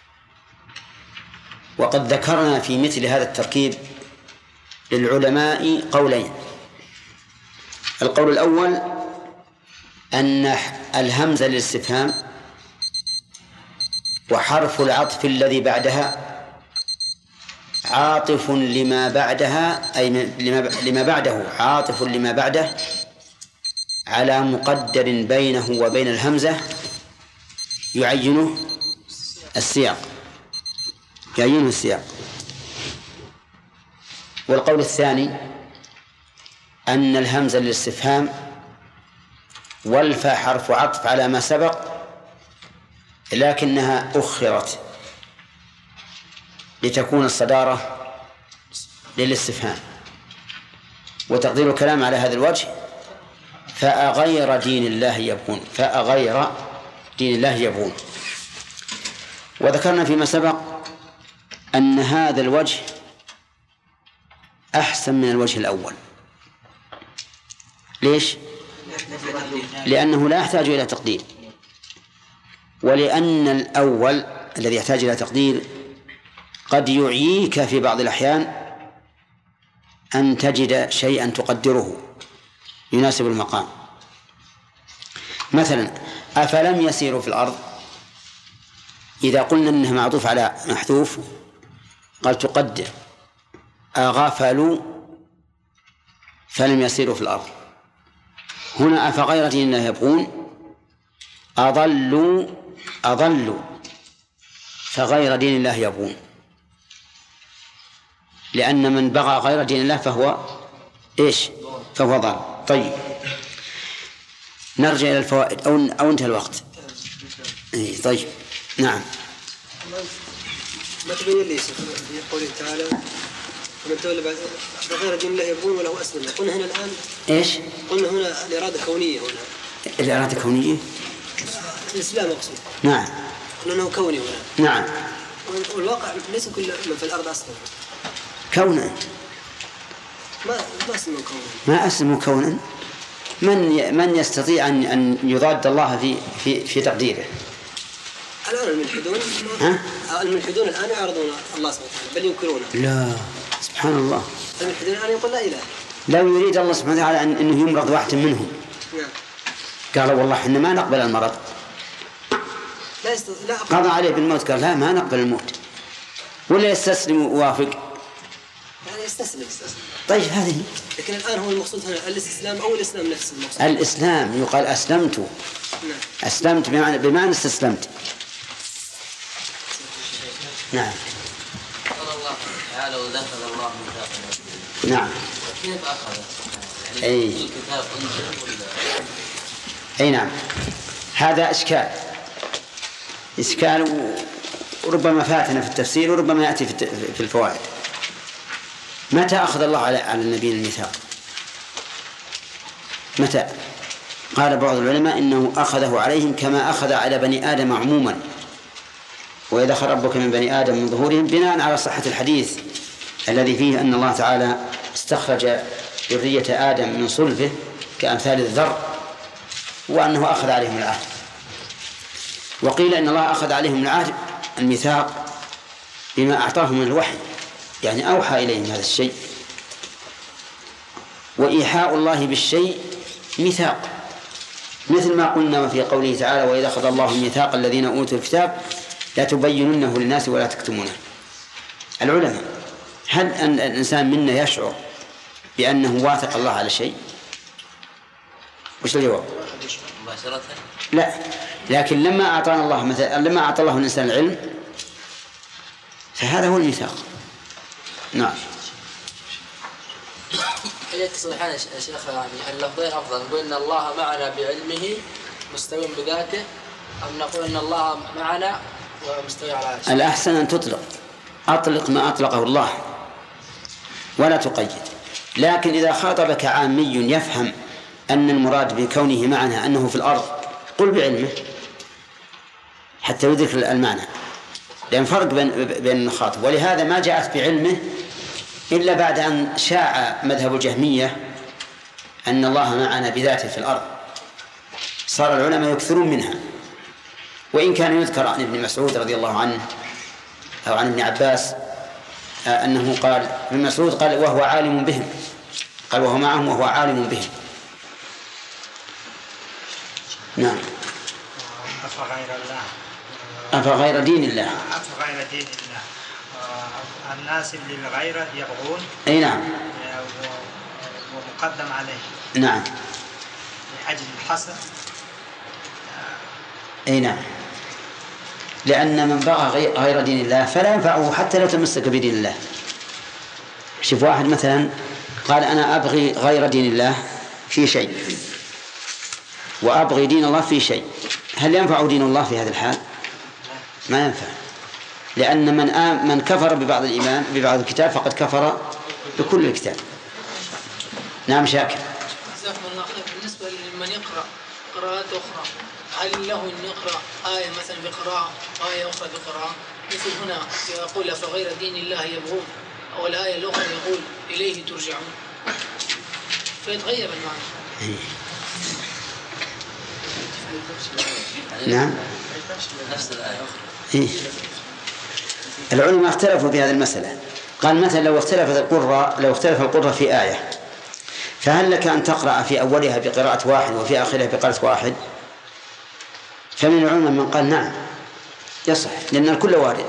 وقد ذكرنا في مثل هذا التركيب للعلماء قولين. القول الأول أن الهمزة للاستفهام وحرف العطف الذي بعدها عاطف لما بعدها، أي لما بعده عاطف لما بعده على مقدر بينه وبين الهمزة يعينه السياق، يعينه السياق. والقول الثاني أن الهمزة للاستفهام والفاء حرف عطف على ما سبق، لكنها أخرت لتكون الصدارة للاستفهام. وتقدير الكلام على هذا الوجه فأغير دين الله يبغون، فأغير دين الله يبغون. وذكرنا فيما سبق أن هذا الوجه أحسن من الوجه الأول. ليش؟ لأنه لا يحتاج إلى تقدير، ولأن الأول الذي يحتاج إلى تقدير قد يعييك في بعض الأحيان أن تجد شيئا تقدره يناسب المقام. مثلا أفلم يسيروا في الأرض، إذا قلنا أنها معطوف على محذوف قال تقدر أغفلوا فلم يسيروا في الأرض. هنا أفغير دين الله يبغون، أضلوا فغير دين الله يبغون، لأن من بغى غير دين الله فهو إيش؟ فهو ضال. طيب نرجع إلى الفوائد أو انتهى الوقت؟ طيب نعم. ما تبين لي في قوله تعالى ومن تولى بعد غير دين الله يبغون وله أسلم. قلنا هنا الآن إيش؟ قلنا هنا الإرادة كونية، هنا الإرادة كونية، الإسلام أقصد. نعم. قلنا أنه كوني هنا. نعم. والواقع ليس كل من في الأرض أسلم كونا، ما أسلموا كونا، ما أسلموا كونا. من يستطيع أن يضاد الله في تقديره؟ الآن الملحدون الآن يعرضون الله سبحانه وتعالى بل ينكرونه. لا سبحان الله، الملحدون الآن يقول لا إله. لو يريد الله سبحانه وتعالى أنه يمرض واحد منهم نعم. قالوا والله إحنا ما نقبل المرض، لا قضى عليه بالموت، قال لا ما نقبل الموت، ولا يستسلم ووافق. يعني يستسلم. طيب هذه، لكن الآن هو المقصود هنا الاستسلام أو الإسلام نفسه المقصود. الإسلام يقال أسلمت. نعم. أسلمت بمعنى استسلمت. نعم. قال الله تعالى ودخل الله ميثاقا. نعم. كيف أخذ؟ يعني أي. الكتاب أنزل ولا؟ أي نعم. هذا إشكال وربما فاتنا في التفسير وربما يأتي في الفوائد. متى أخذ الله على النبي الميثاق؟ متى؟ قال بعض العلماء إنه أخذه عليهم كما أخذ على بني آدم عموما، وإذا أخذ ربك من بني آدم من ظهورهم، بناء على صحة الحديث الذي فيه أن الله تعالى استخرج ذرية آدم من صلبه كأمثال الذر، وأنه أخذ عليهم العهد. وقيل إن الله أخذ عليهم العهد الميثاق بما أعطاهم من الوحي، يعني أوحى إليهم هذا الشيء. وإيحاء الله بالشيء ميثاق، مثل ما قلنا في قوله تعالى وإذا أخذ الله ميثاق الذين أوتوا الكتاب لا تبيننه للناس ولا تكتمونه. العلماء، هل أن الإنسان منا يشعر بأنه واثق الله على شيء؟ وش الجواب؟ مباشرة؟ لا، لكن لما أعطانا الله لما أعطى الله الإنسان العلم فهذا هو الميثاق. نعم. يقصد الحين يا شيخ يعني اللفظين أفضل، نقول إن الله معنا بعلمه مستوٍ بذاته، أم نقول إن الله معنا ومستوي على عرش. الأحسن أن أطلق ما أطلقه الله ولا تقيد. لكن إذا خاطبك عامي يفهم أن المراد بكونه معنا أنه في الأرض قل بعلمه حتى يدرك المعنى، لأن فرق بين الخاطب. ولهذا ما جاءت بعلمه إلا بعد أن شاع مذهب الجهمية أن الله معنا بذاته في الأرض، صار العلماء يكثرون منها. وإن كان يذكر عن ابن مسعود رضي الله عنه أو عن ابن عباس أنه قال، ابن مسعود قال وهو عالم بهم، قال وهو معهم وهو عالم بهم. نعم. أفغير دين الله أفغير دين الله الناس للغير يبغون. أي نعم. ومقدم عليه. نعم. لأجل الحسن. أي نعم. لأن من بغى غير دين الله فلا ينفعه حتى لو تمسك بدين الله. شوف واحد مثلا قال أنا أبغي غير دين الله في شيء وأبغي دين الله في شيء، هل ينفع دين الله في هذا الحال؟ ما ينفع، لأن من كفر ببعض الإيمان ببعض الكتاب فقد كفر بكل الكتاب. نعم شاكر. جزاكم الله خير. بالنسبة لمن يقرأ قراءات أخرى، هل له أن يقرأ آية مثلا بقراءة وآية أخرى بقراءة؟ مثل هنا يقول فغير دين الله يبغون، أو الآية الأخرى يقول إليه ترجعون، فيتغير المعنى. نعم. نفس الآية. إيه؟ العلماء اختلفوا في هذه المسألة. قال مثلا لو اختلف القراء في آية، فهل لك أن تقرأ في أولها بقراءة واحد وفي آخرها بقراءة واحد؟ فمن العلماء من قال نعم يصح، لأن الكل وارد،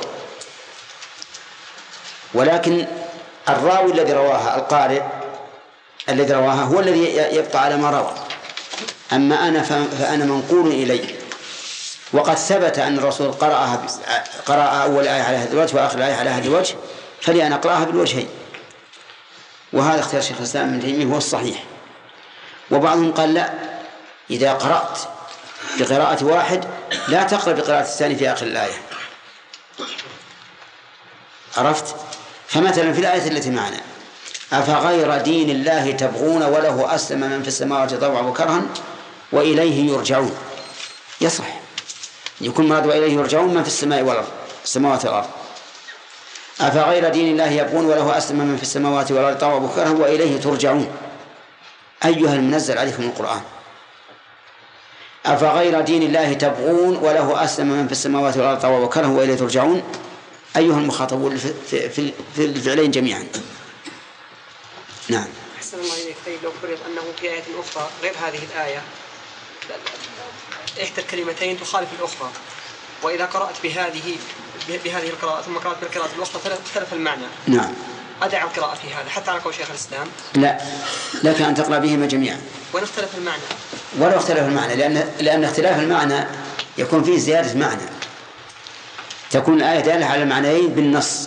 ولكن الراوي الذي رواها القارئ الذي رواها هو الذي يبقى على ما روى. أما أنا فأنا منقول إلي، وقد ثبت أن الرسول قرأ أول آية على هذا الوجه وآخر آية على هذا الوجه، فلي أن أقرأها بالوجهين. وهذا اختيار شيخ الإسلام ابن تيمية هو الصحيح. وبعضهم قال لا، إذا قرأت بقراءة واحد لا تقرأ بقراءة الثاني في آخر الآية. عرفت؟ فمثلا في الآية التي معنا أفغير دين الله تبغون وله أسلم من في السماوات طوعا وكرها وإليه يرجعون، يصح يكون مراد وإليه يرجعون من في السماء والأرض، السماوات والأرض. أفغير دين الله يبغون وله أسلم من في السماوات والأرض طوعا وكرها وإليه ترجعون. أيها المنزل عليكم القرآن. أفغير دين الله تبغون وله أسلم من في السماوات والأرض طوعا وكرها وإليه ترجعون. أيها المخاطبون في الفعلين جميعا. نعم. أحسن الله إليك. طيب لو فرض أنه في آية أخرى غير هذه الآية إحدى الكلمتين تخالف الأخرى، وإذا قرأت بهذه القراءة ثم قرأت بالقراءة الأخرى اختلف المعنى. نعم. أدع القراءة في هذا حتى على قول شيخ الإسلام؟ لا، لك أن تقرأ بهما جميعا ونختلف المعنى. ولو اختلف المعنى، لأن اختلاف المعنى يكون فيه زيادة معنى، تكون الآية دالة على المعنيين بالنص.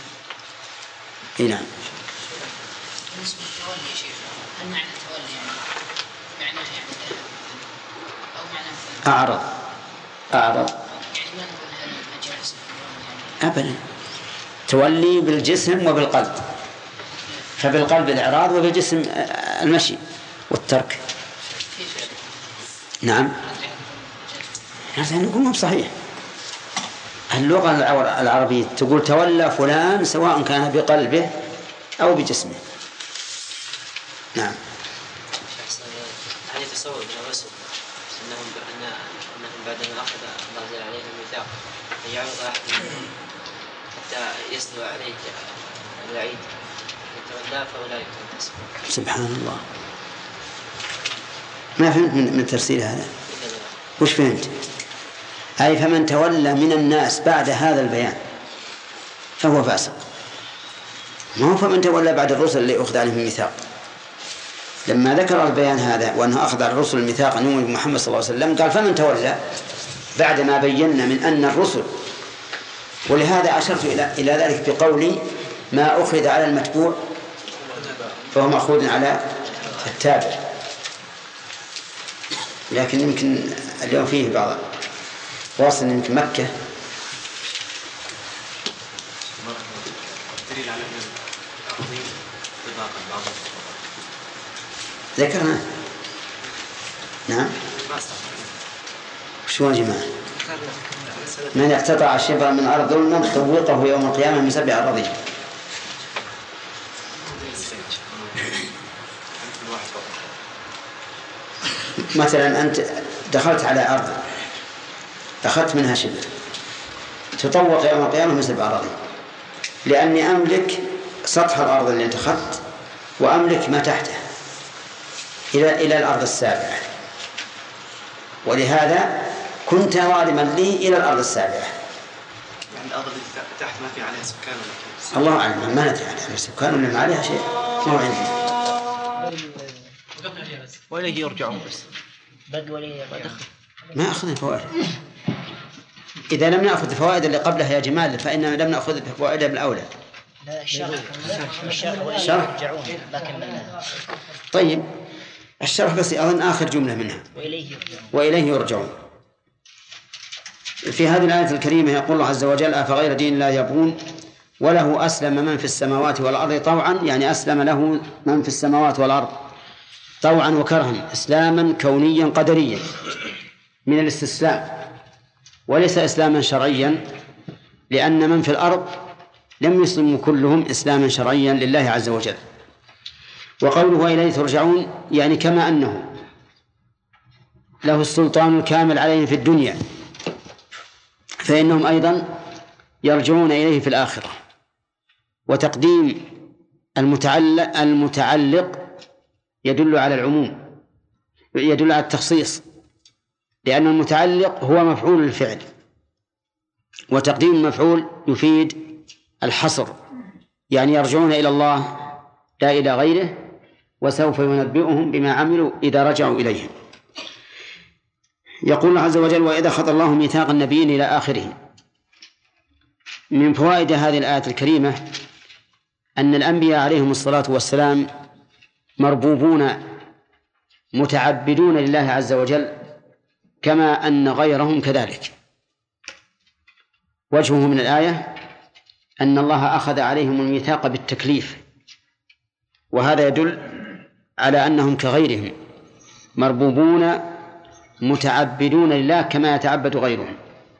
نعم. بالنسبة للتولي يا شيخ، هل معنى التولي يعني معنى أو معنى أعرض يعني ما نقول هل الجالس أبدا، تولي بالجسم وبالقلب، فبالقلب الإعراض وبالجسم المشي والترك. نعم. هذا نقول مو صحيح. اللغة العربية تقول تولى فلان سواء كان بقلبه أو بجسمه. نعم. هل يتصور ابن الرسل أنهم بعد أن أخذ الله جل عليهم الميثاق أن يعرض أحد منهم حتى يسلو عليه الوعيد يتولى فأولئك هم الفاسقون؟ سبحان الله، ما فهمت من تفسير هذا. وش فهمت؟ أي فمن تولى من الناس بعد هذا البيان فهو فاسق، ما هو فمن تولى بعد الرسل اللي أخذ عليهم الميثاق. لما ذكر البيان هذا وأنه أخذ على الرسل الميثاق أن يؤمنوا بمحمد صلى الله عليه وسلم قال فمن تولى بعد ما بينا من أن الرسل. ولهذا أشرت إلى ذلك بقولي ما أخذ على المتبوع فهو مأخوذ على التابع. لكن يمكن اليوم فيه بعض واصل يمكن مكة ميثاقا بعضهم ذكرنا. نعم. شو يا جماعة؟ من اقتطع شبرا من أرض ظلما طوقه يوم القيامة من 7 أراضين. مثلا أنت دخلت على أرض أخذت منها شبر تطوق يوم القيامة من 7 أراضين، لأني أملك سطح الأرض اللي أنت أخذت وأملك ما تحته إلى الأرض السابعة، ولهذا كنت ظالما لي إلى الأرض السابعة. يعني الأرض اللي تحت ما في عليها سكان ولا كيف؟ الله أعلم، ما ندري عليها سكان ولا ما عليها شيء، ما هو عندي. وإليه يرجعون بس ما أخذنا فوائد. إذا لم نأخذ الفوائد اللي قبلها يا جمال فإننا لم نأخذ فوائدها بالأولى. لا الشرح لكن طيب الشرح بس أظن آخر جملة منها وإليه يرجعون. في هذه الآية الكريمة يقول الله عز وجل: أفغير دين الله يبغون وله أسلم من في السماوات والأرض طوعا، يعني أسلم له من في السماوات والأرض طوعا وكرها، إسلاما كونيا قدريا من الاستسلام، وليس إسلاما شرعيا، لأن من في الأرض لم يسلموا كلهم إسلاما شرعيا لله عز وجل. وقوله وإليه ترجعون يعني كما أنه له السلطان الكامل عليهم في الدنيا فإنهم أيضا يرجعون إليه في الآخرة. وتقديم المتعلق يدل على العموم، يدل على التخصيص، لأن المتعلق هو مفعول الفعل، وتقديم المفعول يفيد الحصر، يعني يرجعون إلى الله لا إلى غيره، وسوف ينبئهم بما عملوا إذا رجعوا إليه. يقول الله عز وجل: وإذا أخذ الله ميثاق النبيين إلى آخره. من فوائد هذه الآية الكريمة أن الأنبياء عليهم الصلاة والسلام مربوبون متعبدون لله عز وجل كما أن غيرهم كذلك. وجهه من الآية أن الله أخذ عليهم الميثاق بالتكليف، وهذا يدل على أنهم كغيرهم مربوبون متعبدون لله كما يتعبد غيرهم.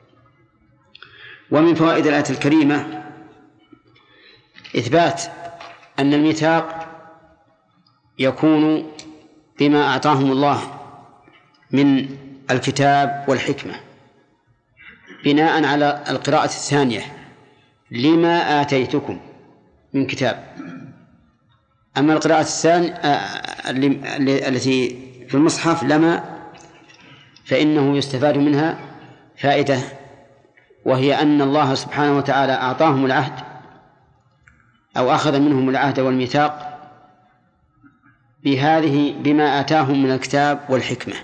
ومن فوائد الآية الكريمة إثبات أن الميثاق يكون بما أعطاهم الله من الكتاب والحكمة، بناء على القراءة الثانية: لما آتيتكم من كتاب. أما القراءة الثانية التي في المصحف لما، فإنه يستفاد منها فائدة، وهي أن الله سبحانه وتعالى أعطاهم العهد أو أخذ منهم العهد والميثاق بما آتاهم من الكتاب والحكمة،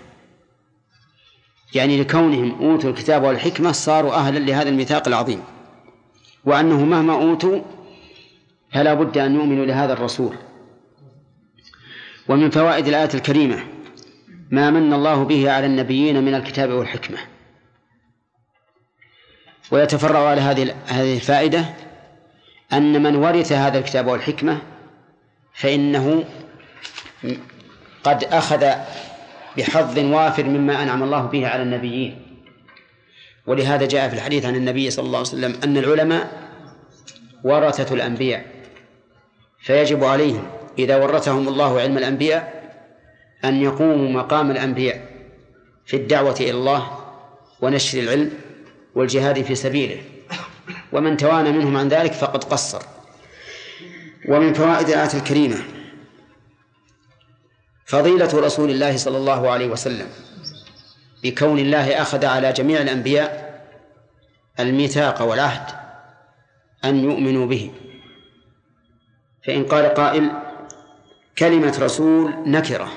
يعني لكونهم أوتوا الكتاب والحكمة صاروا أهلا لهذا الميثاق العظيم، وأنه مهما أوتوا فلا بد أن يؤمنوا لهذا الرسول. ومن فوائد الآية الكريمة ما من الله به على النبيين من الكتاب والحكمة. ويتفرع على هذه الفائدة أن من ورث هذا الكتاب والحكمة فإنه قد أخذ بحظ وافر مما أنعم الله به على النبيين. ولهذا جاء في الحديث عن النبي صلى الله عليه وسلم أن العلماء ورثة الأنبياء، فيجب عليهم إذا ورثهم الله علم الأنبياء أن يقوموا مقام الأنبياء في الدعوة إلى الله ونشر العلم والجهاد في سبيله، ومن توانى منهم عن ذلك فقد قصر. ومن فوائد الآية الكريمة فضيلة رسول الله صلى الله عليه وسلم بكون الله أخذ على جميع الأنبياء الميثاق والعهد أن يؤمنوا به. فإن قال قائل: كلمة رسول نكرة،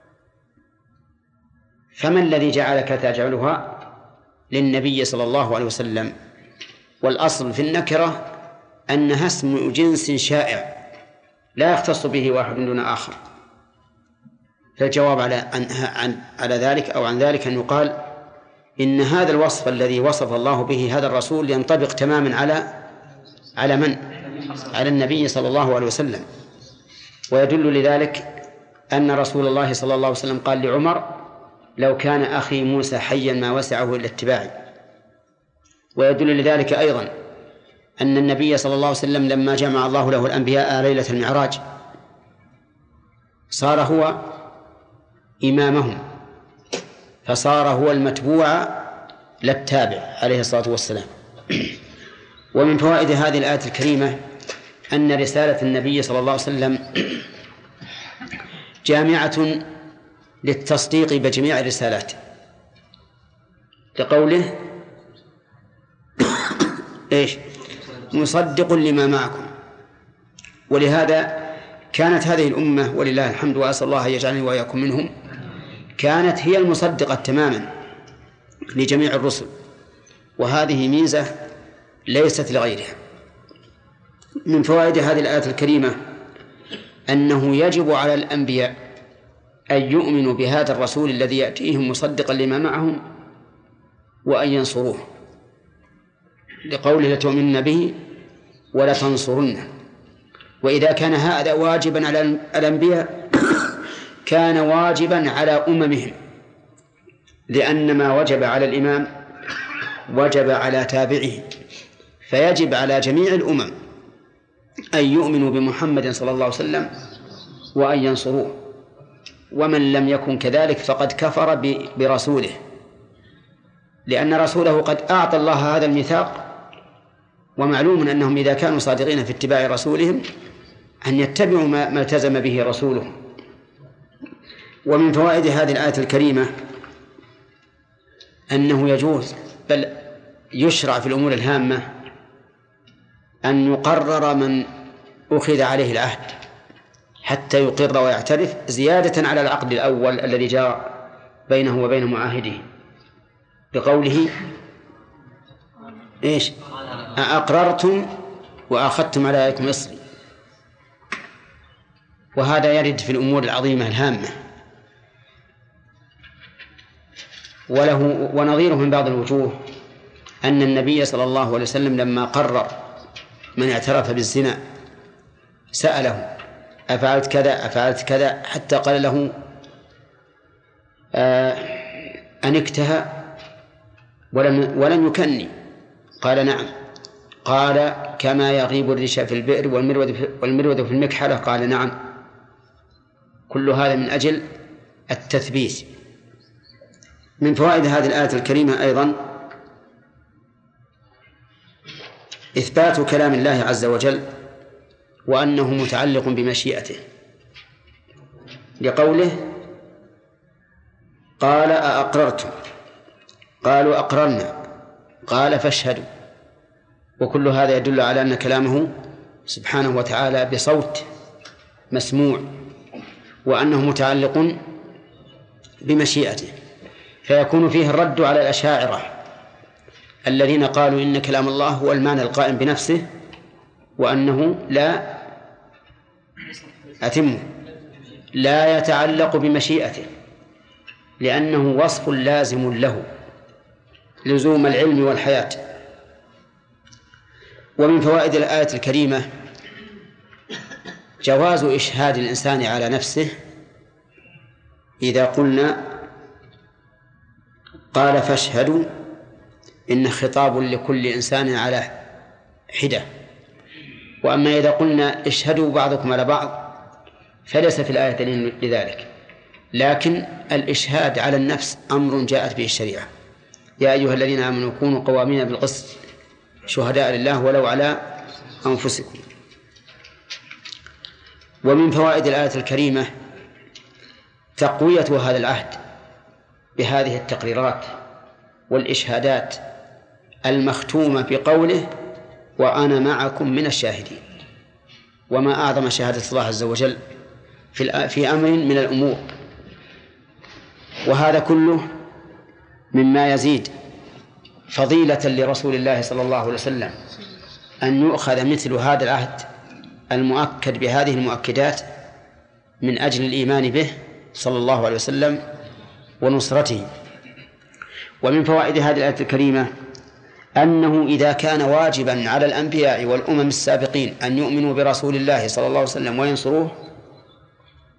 فما الذي جعلك تجعلها للنبي صلى الله عليه وسلم؟ والأصل في النكرة أنها اسم جنس شائع لا يختص به واحد دون آخر. فالجواب على ذلك أو عن ذلك أن يقال إن هذا الوصف الذي وصف الله به هذا الرسول ينطبق تماما على من؟ على النبي صلى الله عليه وسلم. ويدل لذلك أن رسول الله صلى الله عليه وسلم قال لعمر: لو كان أخي موسى حيا ما وسعه إلا اتباعي. ويدل لذلك أيضا أن النبي صلى الله عليه وسلم لما جمع الله له الأنبياء ليلة المعراج صار هو إمامهم، فصار هو المتبوع لا التابع عليه الصلاة والسلام. ومن فوائد هذه الآية الكريمة أن رسالة النبي صلى الله عليه وسلم جامعة للتصديق بجميع الرسالات، لقوله: إيش؟ مصدق لما معكم. ولهذا كانت هذه الأمة ولله الحمد وأسأل الله أن يجعلني وإياكم منهم، كانت هي المصدقة تماما لجميع الرسل، وهذه ميزة ليست لغيرها. من فوائد هذه الآية الكريمة أنه يجب على الأنبياء أن يؤمنوا بهذا الرسول الذي يأتيهم مصدقا لما معهم وأن ينصروه، لقوله: لتؤمنن به ولتنصرنه. وإذا كان هذا واجبا على الأنبياء كان واجبا على أممهم، لأن ما وجب على الإمام وجب على تابعه، فيجب على جميع الأمم أن يؤمنوا بمحمد صلى الله عليه وسلم وأن ينصروه، ومن لم يكن كذلك فقد كفر برسوله، لأن رسوله قد أعطى الله هذا الميثاق. ومعلوم أنهم إذا كانوا صادقين في اتباع رسولهم أن يتبعوا ما التزم به رسوله. ومن فوائد هذه الآية الكريمة أنه يجوز بل يشرع في الأمور الهامة أن يقرر من أخذ عليه العهد حتى يقر ويعترف، زيادة على العقد الأول الذي جاء بينه وبين معاهده، بقوله: إيش؟ أقررتم وأخذتم على ذلكم إصري. وهذا يرد في الأمور العظيمة الهامة. وله ونظيره من بعض الوجوه أن النبي صلى الله عليه وسلم لما قرر من اعترف بالزنا سأله: أفعلت كذا أفعلت كذا، حتى قال له: أنكتها ولم يكني؟ قال: نعم. قال: كما يغيب الريش في البئر والمرود في المكحلة؟ قال: نعم. كل هذا من أجل التثبيت. من فوائد هذه الآية الكريمة أيضا إثبات كلام الله عز وجل وأنه متعلق بمشيئته، لقوله: قال: أأقررتم؟ قالوا: أقررنا. قال: فاشهدوا. وكل هذا يدل على أن كلامه سبحانه وتعالى بصوت مسموع، وأنه متعلق بمشيئته، فيكون فيه الرد على الأشاعرة الذين قالوا إن كلام الله هو المعنى القائم بنفسه، وأنه لا يتعلق بمشيئته، لأنه وصف لازم له لزوم العلم والحياة. ومن فوائد الآية الكريمة جواز إشهاد الإنسان على نفسه إذا قلنا قال: فاشهدوا، إن خطاب لكل إنسان على حدة. وأما إذا قلنا اشهدوا بعضكم على بعض فليس في الآية دليل لذلك، لكن الإشهاد على النفس أمر جاءت به الشريعة: يا أيها الذين آمنوا كونوا قوامين بالقسط شهداء لله ولو على أنفسكم. ومن فوائد الآية الكريمة تقوية هذا العهد بهذه التقريرات والإشهادات المختومة بقوله: وأنا معكم من الشاهدين. وما أعظم شهادة الله عز وجل في أمر من الأمور. وهذا كله مما يزيد فضيلة لرسول الله صلى الله عليه وسلم أن يؤخذ مثل هذا العهد المؤكد بهذه المؤكدات من أجل الإيمان به صلى الله عليه وسلم ونصرته. ومن فوائد هذه الآية الكريمة أنه إذا كان واجبا على الأنبياء والأمم السابقين أن يؤمنوا برسول الله صلى الله عليه وسلم وينصروه،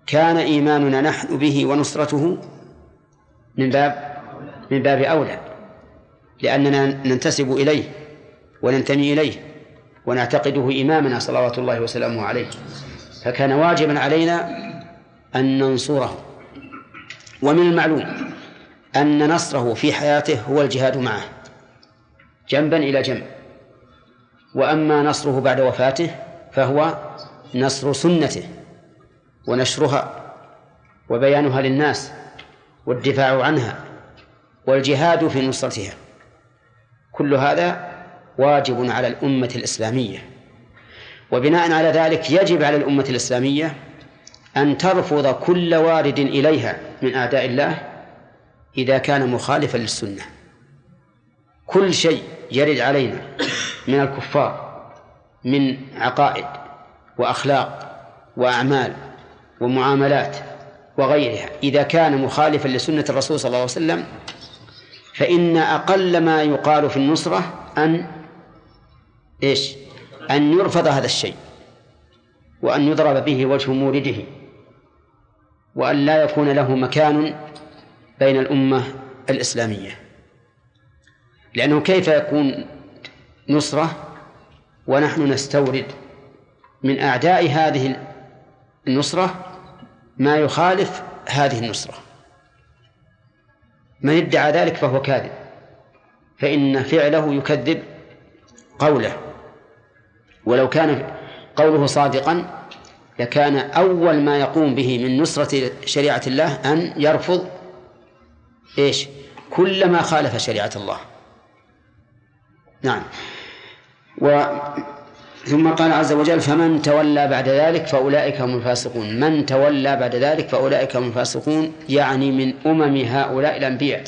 كان إيماننا نحن به ونصرته من باب أولى، لأننا ننتسب إليه وننتمي إليه ونعتقده إمامنا صلوات الله وسلامه عليه، فكان واجبا علينا أن ننصره. ومن المعلوم أن نصره في حياته هو الجهاد معه جنبا إلى جنب، وأما نصره بعد وفاته فهو نصر سنته ونشرها وبيانها للناس والدفاع عنها والجهاد في نصرتها. كل هذا واجب على الأمة الإسلامية، وبناء على ذلك يجب على الأمة الإسلامية أن ترفض كل وارد إليها من أعداء الله إذا كان مخالفا للسنة. كل شيء يرد علينا من الكفار من عقائد وأخلاق وأعمال ومعاملات وغيرها إذا كان مخالفا لسنة الرسول صلى الله عليه وسلم، فإن أقل ما يقال في النصرة أن يرفض هذا الشيء وأن يضرب به وجه مورده وأن لا يكون له مكان بين الأمة الإسلامية. لأنه كيف يكون نصرة ونحن نستورد من أعداء هذه النصرة ما يخالف هذه النصرة؟ من ادعى ذلك فهو كاذب، فإن فعله يكذب قوله، ولو كان قوله صادقا لكان أول ما يقوم به من نصرة شريعة الله أن يرفض كل ما خالف شريعة الله. نعم. ثم قال عز وجل: فمن تولى بعد ذلك فأولئك هم الفاسقون. من تولى بعد ذلك فأولئك هم الفاسقون، يعني من أمم هؤلاء الأنبياء.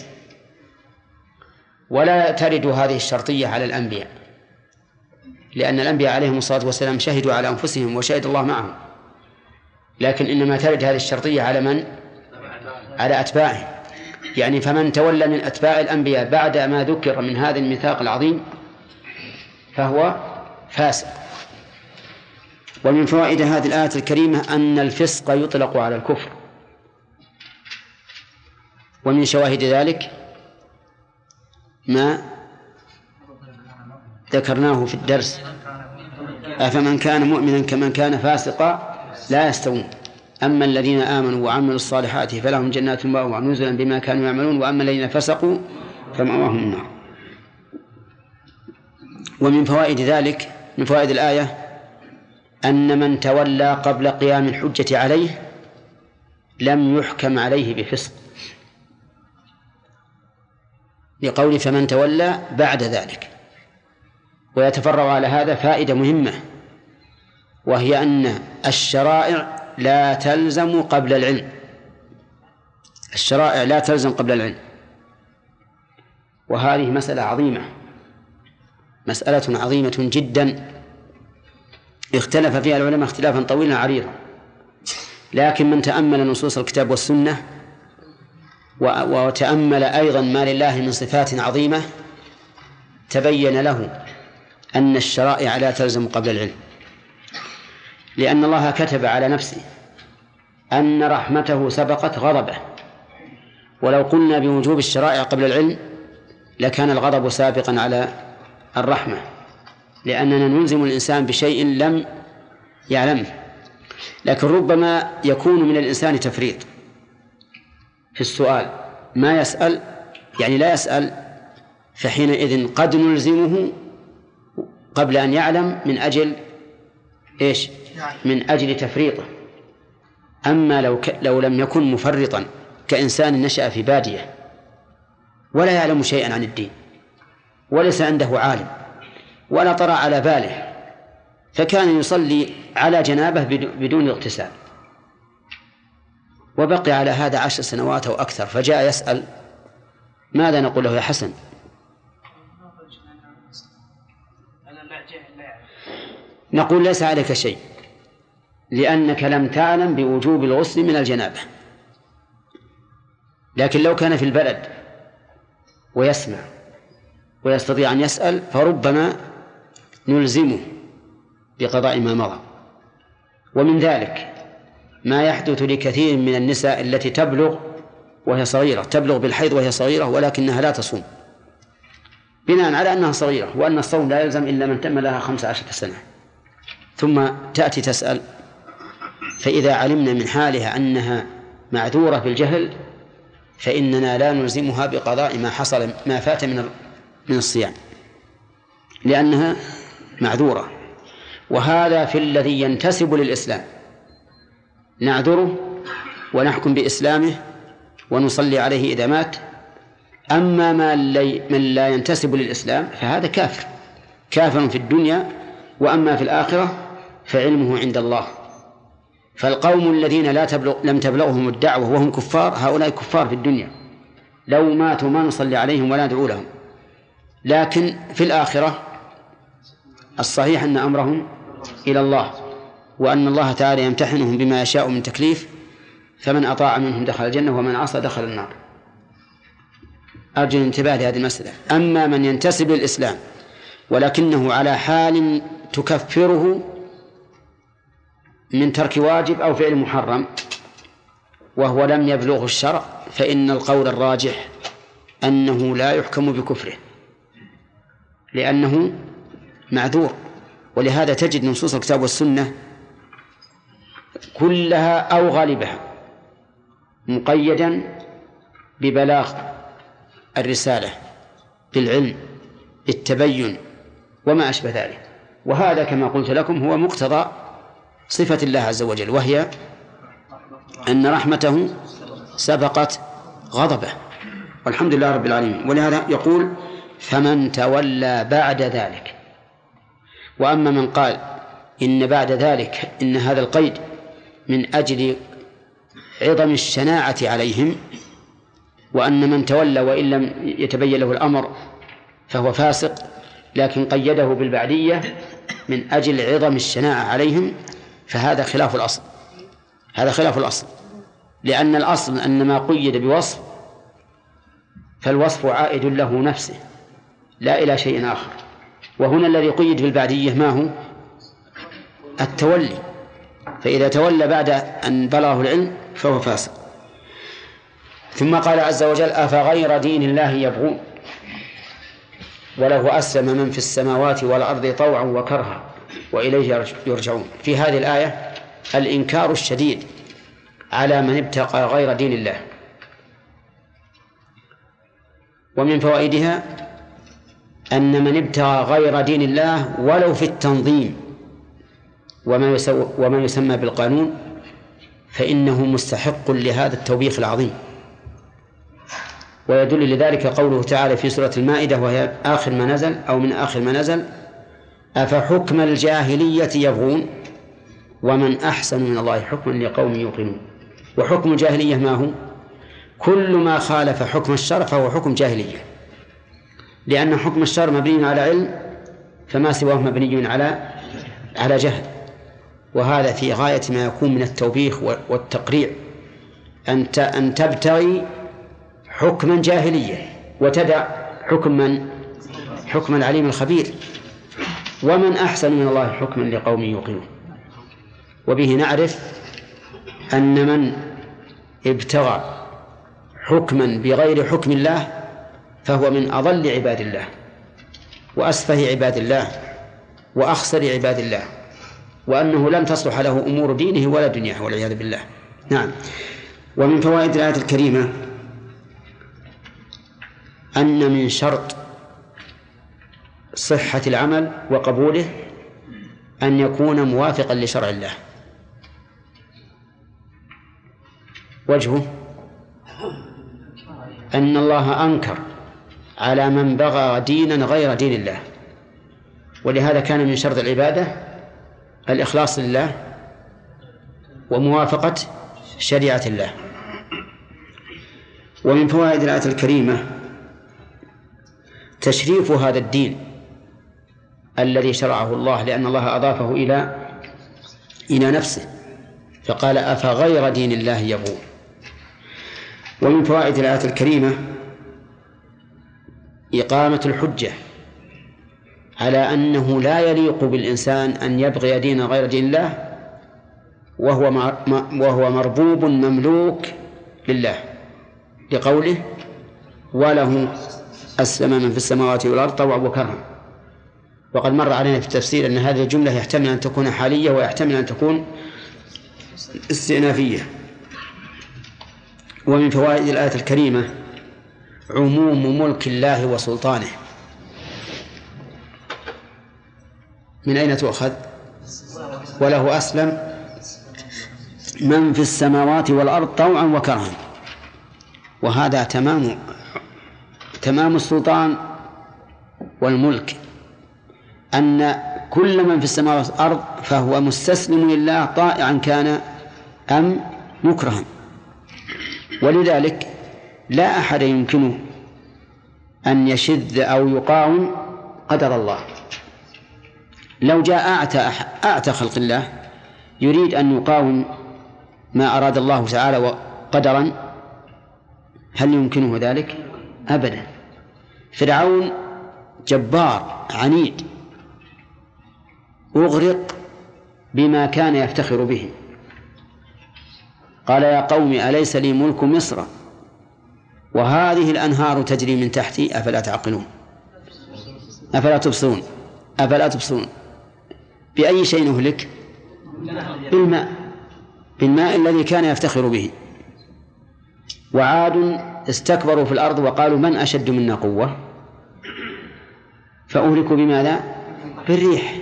ولا ترد هذه الشرطية على الأنبياء، لأن الأنبياء عليهم الصلاة والسلام شهدوا على أنفسهم وشهد الله معهم، لكن إنما ترد هذه الشرطية على من؟ على أتباعهم. يعني فمن تولى من أتباع الأنبياء بعد ما ذكر من هذا الميثاق العظيم فهو فاسق. ومن فوائد هذه الآية الكريمة أن الفسق يطلق على الكفر. ومن شواهد ذلك ما ذكرناه في الدرس: أفمن كان مؤمنا كمن كان فاسقا لا يستوون، أما الذين آمنوا وعملوا الصالحات فلهم جنات المأوى نزلا بما كانوا يعملون، وأما الذين فسقوا فمأواهم النار. ومن فوائد ذلك، من فوائد الآية، أن من تولى قبل قيام الحجة عليه لم يحكم عليه بفسق، لقول فمن تولى بعد ذلك. ويتفرع على هذا فائدة مهمة، وهي أن الشرائع لا تلزم قبل العلم. الشرائع لا تلزم قبل العلم، وهذه مسألة عظيمة، مسألة عظيمة جدا اختلف فيها العلماء اختلافا طويلا عريضا، لكن من تأمل نصوص الكتاب والسنة وتأمل أيضا ما لله من صفات عظيمة تبين له أن الشرائع لا تلزم قبل العلم، لأن الله كتب على نفسه أن رحمته سبقت غضبه، ولو قلنا بوجوب الشرائع قبل العلم لكان الغضب سابقا على الرحمة، لأننا نلزم الإنسان بشيء لم يعلمه. لكن ربما يكون من الإنسان تفريط في السؤال، ما يسأل يعني لا يسأل، فحينئذ قد نلزمه قبل أن يعلم من أجل من أجل تفريطه. أما لو لم يكن مفرطا كإنسان نشأ في بادية ولا يعلم شيئا عن الدين وليس عنده عالم ولا طرأ على باله، فكان يصلي على جنابه بدون اغتسال، وبقي على هذا 10 سنوات أو أكثر، فجاء يسأل، ماذا نقول له يا حسن؟ نقول ليس عليك شيء، لأنك لم تعلم بوجوب الغسل من الجنابة. لكن لو كان في البلد ويسمع ويستطيع أن يسأل فربما نلزمه بقضاء ما مضى. ومن ذلك ما يحدث لكثير من النساء التي تبلغ وهي صغيرة، تبلغ بالحيض وهي صغيرة ولكنها لا تصوم، بناء على أنها صغيرة، وأن الصوم لا يلزم إلا من تم لها 15 سنة. ثم تأتي تسأل، فإذا علمنا من حالها أنها معذورة بالجهل فإننا لا نلزمها بقضاء ما فات من الصيام، لأنها معذورة. وهذا في الذي ينتسب للإسلام، نعذره ونحكم بإسلامه ونصلي عليه إذا مات. أما من لا ينتسب للإسلام فهذا كافر في الدنيا، وأما في الآخرة فعلمه عند الله. فالقوم الذين لم تبلغهم الدعوة وهم كفار، هؤلاء كفار في الدنيا، لو ماتوا ما نصلي عليهم ولا ندعو لهم. لكن في الآخرة الصحيح أن أمرهم إلى الله، وأن الله تعالى يمتحنهم بما يشاء من تكليف، فمن أطاع منهم دخل الجنة ومن عصى دخل النار. أرجو الانتباه لهذه المسألة. أما من ينتسب للإسلام ولكنه على حال تكفره من ترك واجب أو فعل محرم وهو لم يبلغه الشرع، فإن القول الراجح أنه لا يحكم بكفره لأنه معذور. ولهذا تجد نصوص الكتاب والسنة كلها أو غالبها مقيدا ببلاغ الرسالة، بالعلم، بالتبين وما أشبه ذلك. وهذا كما قلت لكم هو مقتضى صفة الله عز وجل، وهي أن رحمته سبقت غضبه، والحمد لله رب العالمين. ولهذا يقول فمن تولى بعد ذلك. وأما من قال إن بعد ذلك إن هذا القيد من أجل عظم الشناعة عليهم، وأن من تولى وإن لم يتبين له الأمر فهو فاسق، لكن قيده بالبعدية من أجل عظم الشناعة عليهم، فهذا خلاف الأصل. هذا خلاف الأصل، لأن الأصل أن ما قيد بوصف فالوصف عائد له نفسه لا إلى شيء آخر. وهنا الذي قيد بالبعدية ما هو؟ التولي، فإذا تولى بعد أن بلغه العلم فهو فاسق. ثم قال عز وجل أفغير دين الله يبغون وله أسلم من في السماوات والأرض طوعا وكرها وإليه يرجعون. في هذه الآية الإنكار الشديد على من ابتغى غير دين الله. ومن فوائدها أن من ابتغى غير دين الله ولو في التنظيم وما يسمى بالقانون فإنه مستحق لهذا التوبيخ العظيم. ويدل لذلك قوله تعالى في سورة المائدة وهي آخر ما نزل أو من آخر ما نزل أفحكم الجاهلية يبغون ومن أحسن من الله حكما لقوم يوقنون. وحكم الجاهلية ما هو؟ كل ما خالف حكم الشرع فهو حكم جاهلية، لأن حكم الشرع مبني على علم فما سواه مبني على جهل. وهذا في غاية ما يكون من التوبيخ والتقريع، أن تبتغي حكما جاهلية وتدع حكم العليم الخبير. ومن أحسن من الله حكما لقوم يوقنون. وبه نعرف أن من ابتغى حكما بغير حكم الله فهو من أضل عباد الله وأسفه عباد الله وأخسر عباد الله، وأنه لن تصلح له أمور دينه ولا دنياه والعياذ بالله. نعم. ومن فوائد الآية الكريمة أن من شرط صحة العمل وقبوله أن يكون موافقا لشرع الله. وجهه أن الله أنكر على من بغى دينا غير دين الله، ولهذا كان من شرط العبادة الإخلاص لله وموافقة شريعة الله. ومن فوائد الآية الكريمة تشريف هذا الدين الذي شرعه الله، لأن الله أضافه إلى نفسه فقال أفغير دين الله يبغون. ومن فوائد الآية الكريمة إقامة الحجة على أنه لا يليق بالإنسان أن يبغي دينا غير دين الله وهو مربوب مملوك لله، لقوله وله أسلم من في السماوات والأرض طوعا وكرها. وقد مر علينا في التفسير أن هذه الجملة يحتمل أن تكون حالية ويحتمل أن تكون استئنافية. ومن فوائد الآية الكريمة عموم ملك الله وسلطانه. من أين تؤخذ؟ وله أسلم من في السماوات والأرض طوعا وكرها. وهذا تمام السلطان والملك، أن كل من في السماوات والأرض فهو مستسلم لله طائعا كان أم مكرها. ولذلك لا أحد يمكنه أن يشذ أو يقاوم قدر الله. لو جاء أعتى خلق الله يريد أن يقاوم ما أراد الله تعالى قدرا، هل يمكنه ذلك؟ أبدا. فرعون جبار عنيد أغرق بما كان يفتخر به. قال يا قوم أليس لي ملك مصر وهذه الأنهار تجري من تحتي أفلا تعقلون أفلا تبصرون. بأي شيء نهلك؟ بالماء الذي كان يفتخر به. وعاد استكبروا في الأرض وقالوا من أشد منا قوة فأهلكوا بماذا؟ بالريح،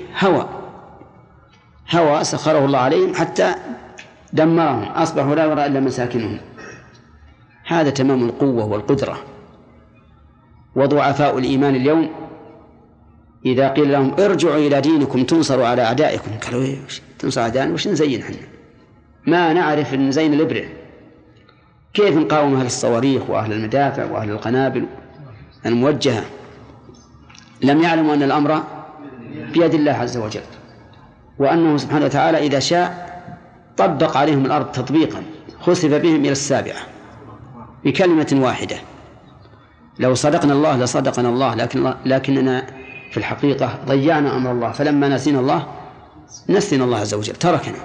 هوى سخره الله عليهم حتى دمرهم أصبحوا لا يرى إلا مساكنهم. هذا تمام القوة والقدرة. وضعفاء الإيمان اليوم إذا قيل لهم ارجعوا إلى دينكم تنصروا على أعدائكم قالوا إيه تنصر أعدائنا وش نزين حنا ما نعرف نزين الإبرة، كيف نقاوم أهل الصواريخ وأهل المدافع وأهل القنابل الموجهة. لم يعلموا أن الأمر بيد الله عز وجل، وأنه سبحانه وتعالى إذا شاء طبق عليهم الأرض تطبيقا خسف بهم إلى السابعة بكلمة واحدة. لو صدقنا الله لصدقنا الله، لكننا في الحقيقة ضيعنا أمر الله، فلما نسينا الله نسينا الله عز وجل تركنا.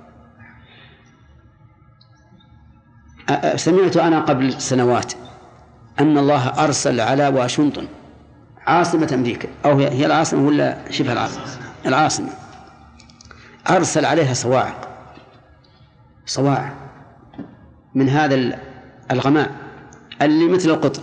سمعت أنا قبل سنوات أن الله أرسل على واشنطن عاصمة أمريكا، أو هي العاصمة ولا شبه العاصمة، أرسل عليها صواعق من هذا الغماء اللي مثل القطر،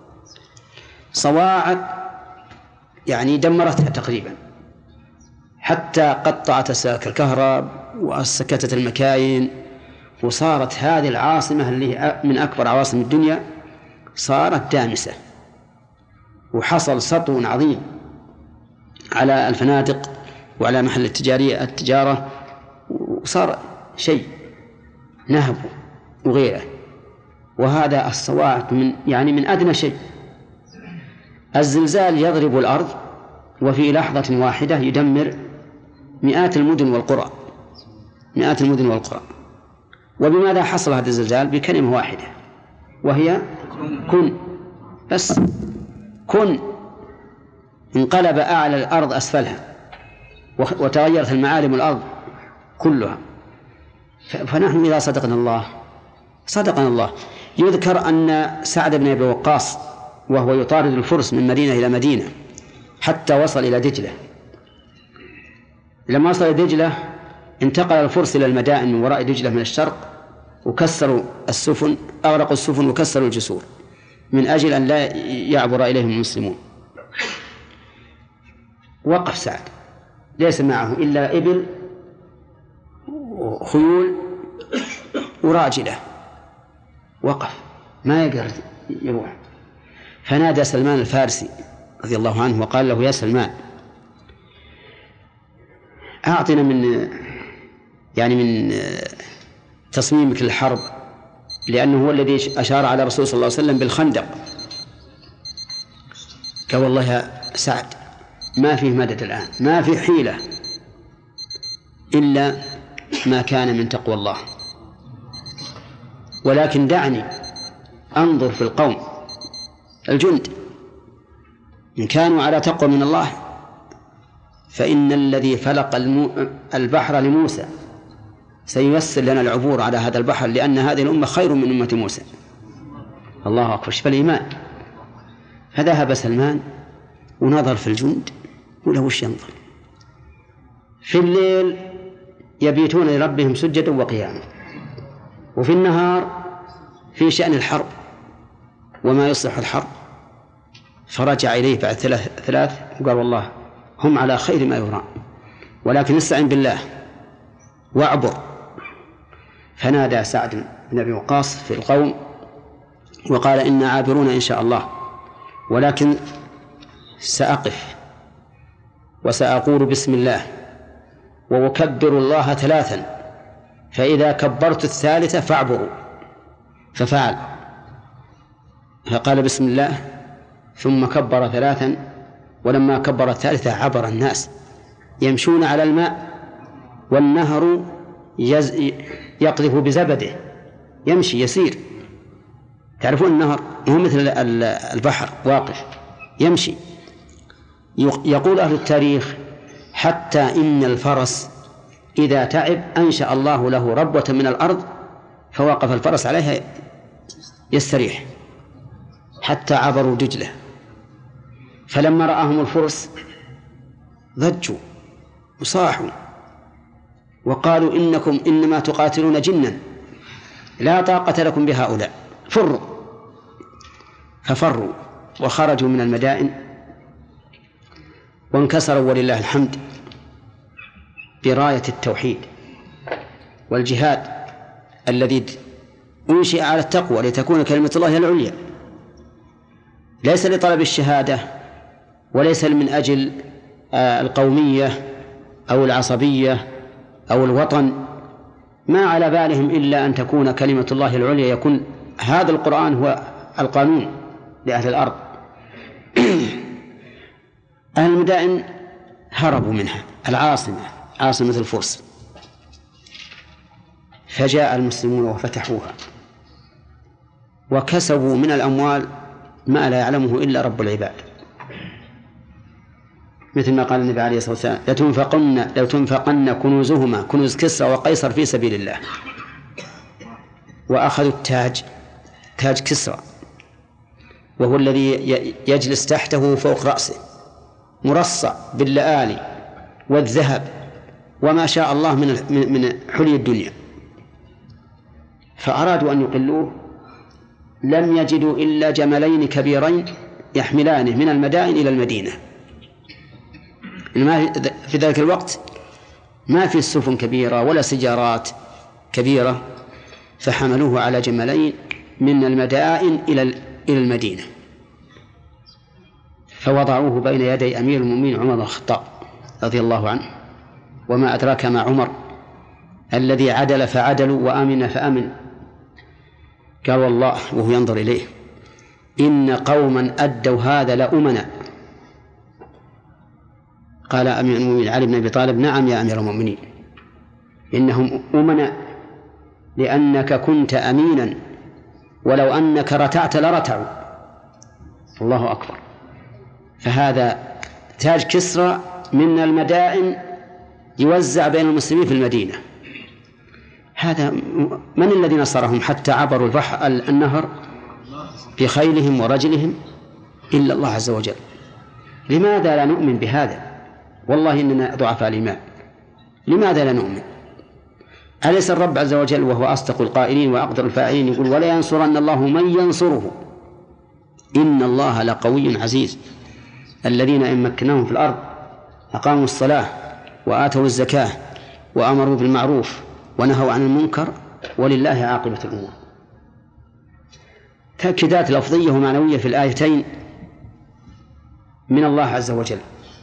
صواعق يعني دمرتها تقريبا حتى قطعت أسلاك الكهرباء وسكتت المكاين، وصارت هذه العاصمة اللي من أكبر عواصم الدنيا صارت دامسة، وحصل سطو عظيم على الفنادق وعلى محل التجارة، وصار شيء نهب وغيره. وهذا الصواعق من أدنى شيء. الزلزال يضرب الأرض وفي لحظة واحدة يدمر مئات المدن والقرى. وبماذا حصل هذا الزلزال؟ بكلمة واحدة وهي كن. بس كن، انقلب أعلى الأرض أسفلها وتغيرت المعالم الأرض كلها. فنحن إذا صدقنا الله. يذكر أن سعد بن أبي وقاص وهو يطارد الفرس من مدينة إلى مدينة حتى وصل إلى دجلة. لما وصل إلى دجلة انتقل الفرس إلى المدائن من وراء دجلة من الشرق، وكسروا السفن، أغرقوا السفن وكسروا الجسور من أجل أن لا يعبر إليهم المسلمون. وقف سعد ليس معه إلا إبل وخيول وراجلة، وقف ما يقدر يروح. فنادى سلمان الفارسي رضي الله عنه وقال له يا سلمان أعطنا من تصميمك للحرب، لأنه هو الذي أشار على رسول صلى الله عليه وسلم بالخندق. قال والله يا سعد ما فيه مدد الآن، ما فيه حيلة إلا ما كان من تقوى الله، ولكن دعني أنظر في القوم الجند إن كانوا على تقوى من الله فإن الذي فلق البحر لموسى سييسر لنا العبور على هذا البحر، لأن هذه الأمة خير من أمة موسى. الله أكبر، شوف الإيمان. فذهب سلمان ونظر في الجند وله وش ينظر. في الليل يبيتون لربهم سجدا وقياما، وفي النهار في شأن الحرب وما يصلح الحرب. فرجع إليه بعد ثلاث وقال والله هم على خير ما يرام، ولكن استعن بالله واعبر. فنادى سعد بن أبي وقاص في القوم وقال إنا عابرون إن شاء الله، ولكن سأقف وسأقول بسم الله وأكبر الله 3، فإذا كبرت الثالثة فاعبروا. ففعل، فقال بسم الله ثم كبر 3، ولما كبر الثالثة عبر الناس يمشون على الماء والنهر يقذف بزبده، يمشي يسير. تعرفون النهر هو مثل البحر واقف يمشي. يقول أهل التاريخ حتى إن الفرس إذا تعب أنشأ الله له ربوة من الأرض فوقف الفرس عليها يستريح حتى عبروا دجلة. فلما رآهم الفرس ضجوا وصاحوا وقالوا إنكم إنما تقاتلون جنا لا طاقة لكم بهؤلاء، فروا. ففروا وخرجوا من المدائن وانكسروا ولله الحمد براية التوحيد والجهاد الذي أنشئ على التقوى لتكون كلمة الله هي العليا، ليس لطلب الشهادة وليس من أجل القومية أو العصبية أو الوطن. ما على بالهم إلا أن تكون كلمة الله العليا، يكون هذا القرآن هو القانون لأهل الأرض. أهل المدائن هربوا منها، العاصمة عاصمة الفرس، فجاء المسلمون وفتحوها وكسبوا من الأموال ما لا يعلمه إلا رب العباد، مثل ما قال النبي عليه الصلاة والسلام لو تنفقن كنوزهما كنوز كسرى وقيصر في سبيل الله. وأخذوا التاج، تاج كسرى، وهو الذي يجلس تحته فوق رأسه مرصع باللآلي والذهب وما شاء الله من حلي الدنيا. فأرادوا أن يقلوه، لم يجدوا إلا جملين كبيرين يحملانه من المدائن إلى المدينة. في ذلك الوقت ما في سفن كبيرة ولا سجارات كبيرة، فحملوه على جملين من المدائن إلى المدينة، فوضعوه بين يدي أمير المؤمنين عمر بن الخطاب رضي الله عنه. وما أدراك ما عمر الذي عدل فعدلوا وآمن فآمن. قال والله وهو ينظر إليه إن قوما أدوا هذا لأمنا. قال أمير المؤمنين علي بن أبي طالب نعم يا أمير المؤمنين إنهم أمنا، لأنك كنت أمينا ولو أنك رتعت لرتعوا. الله أكبر. فهذا تاج كسرى من المدائن يوزع بين المسلمين في المدينة. هذا من الذي نصرهم حتى عبروا النهر بخيلهم ورجلهم؟ إلا الله عز وجل. لماذا لا نؤمن بهذا؟ والله إننا ضعفاء الإيمان. لماذا لا نؤمن؟ أليس الرب عز وجل وهو أصدق القائلين وأقدر الفاعلين يقول ولا ينصرن الله من ينصره إن الله لقوي عزيز. الذين إن مكناهم في الأرض أقاموا الصلاة وآتوا الزكاة وأمروا بالمعروف ونهوا عن المنكر ولله عاقبة الأمور. تأكيدات لفظية ومعنوية في الآيتين من الله عز وجل.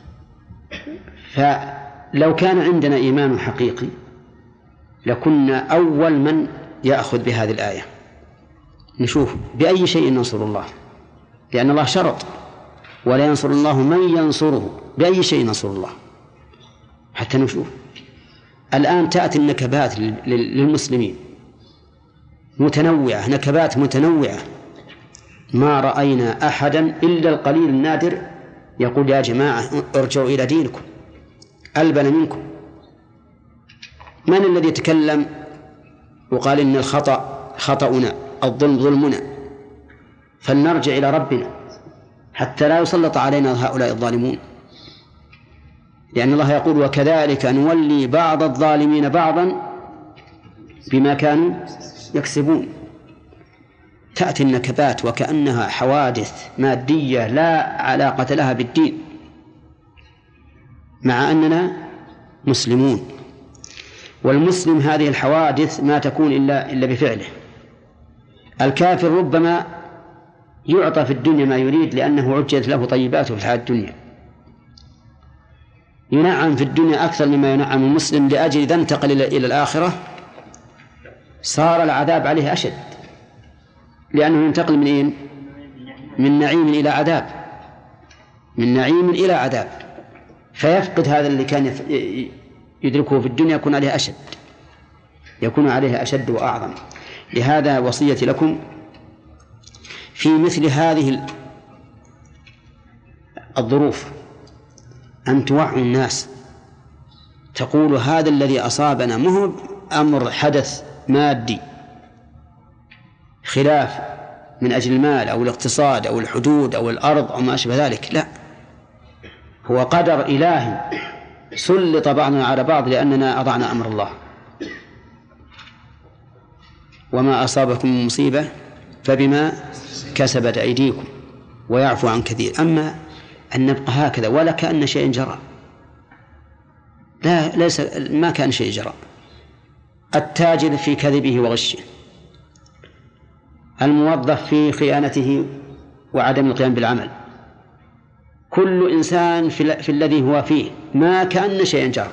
فلو كان عندنا إيمان حقيقي لكنا أول من يأخذ بهذه الآية، نشوف بأي شيء ننصر الله، لأن الله شرط ولا ينصر الله من ينصره. بأي شيء ننصر الله حتى نشوف. الآن تأتي النكبات للمسلمين متنوعة، نكبات متنوعة، ما رأينا أحدا إلا القليل النادر يقول يا جماعة ارجعوا إلى دينكم ألبن منكم. من الذي يتكلم وقال إن الخطأ خطأنا، الظلم ظلمنا؟ فلنرجع إلى ربنا حتى لا يسلط علينا هؤلاء الظالمون، لأن الله يقول وكذلك نولي بعض الظالمين بعضا بما كانوا يكسبون. تأتي النكبات وكأنها حوادث مادية لا علاقة لها بالدين، مع أننا مسلمون. والمسلم هذه الحوادث ما تكون إلا بفعله. الكافر ربما يعطى في الدنيا ما يريد لأنه عجلت له طيباته في الحياة الدنيا، ينعم في الدنيا أكثر مما ينعم المسلم، لأجل إذا انتقل إلى الآخرة صار العذاب عليه أشد، لأنه ينتقل من نعيم إلى عذاب، من نعيم إلى عذاب، فيفقد هذا اللي كان يدركه في الدنيا، يكون عليه أشد وأعظم. لهذا وصيتي لكم في مثل هذه الظروف أن توعوا الناس، تقول هذا الذي أصابنا مو أمر حدث مادي خلاف من أجل المال أو الاقتصاد أو الحدود أو الأرض أو ما أشبه ذلك، لا، هو قدر إلهي سلط بعضنا على بعض لأننا أضعنا أمر الله. وما أصابكم من مصيبة فبما كسبت أيديكم ويعفو عن كثير. أما أن نبقى هكذا ولا كأن شيء جرى، لا، ليس، ما كان شيء جرى. التاجر في كذبه وغشه، الموظف في خيانته وعدم القيام بالعمل، كل إنسان في الذي هو فيه ما كأن شيء جرى.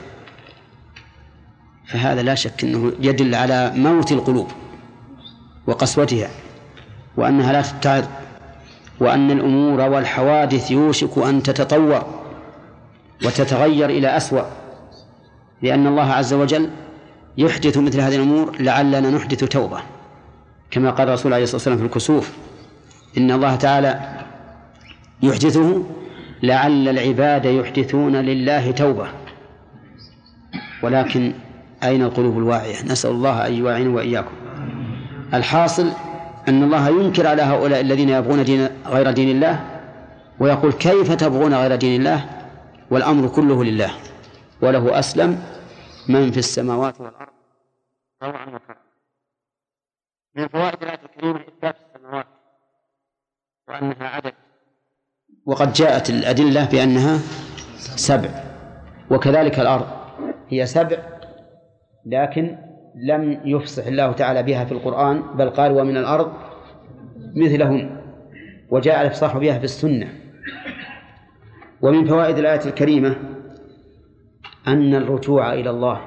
فهذا لا شك أنه يدل على موت القلوب وقسوتها، وأنها لا تتعظ، وأن الأمور والحوادث يوشك أن تتطور وتتغير إلى أسوأ، لأن الله عز وجل يحدث مثل هذه الأمور لعلنا نحدث توبة، كما قال الرسول عليه الصلاة والسلام في الكسوف إن الله تعالى يحدثه لعل العباد يحدثون لله توبة. ولكن أين القلوب الواعية؟ نسأل الله أن يوعينا وإياكم. الحاصل أن الله ينكر على هؤلاء الذين يبغون غير دين الله، ويقول كيف تبغون غير دين الله والأمر كله لله وله أسلم من في السماوات والأرض طوعا وكرها. من فوائد الآية الكريمة إثبات السماوات وأنها عدد، وقد جاءت الأدلة بأنها 7، وكذلك الأرض هي 7، لكن لم يفصح الله تعالى بها في القرآن، بل قال ومن الأرض مثلهن، وجاء الإفصاح بها في السنة. ومن فوائد الآية الكريمة أن الرجوع إلى الله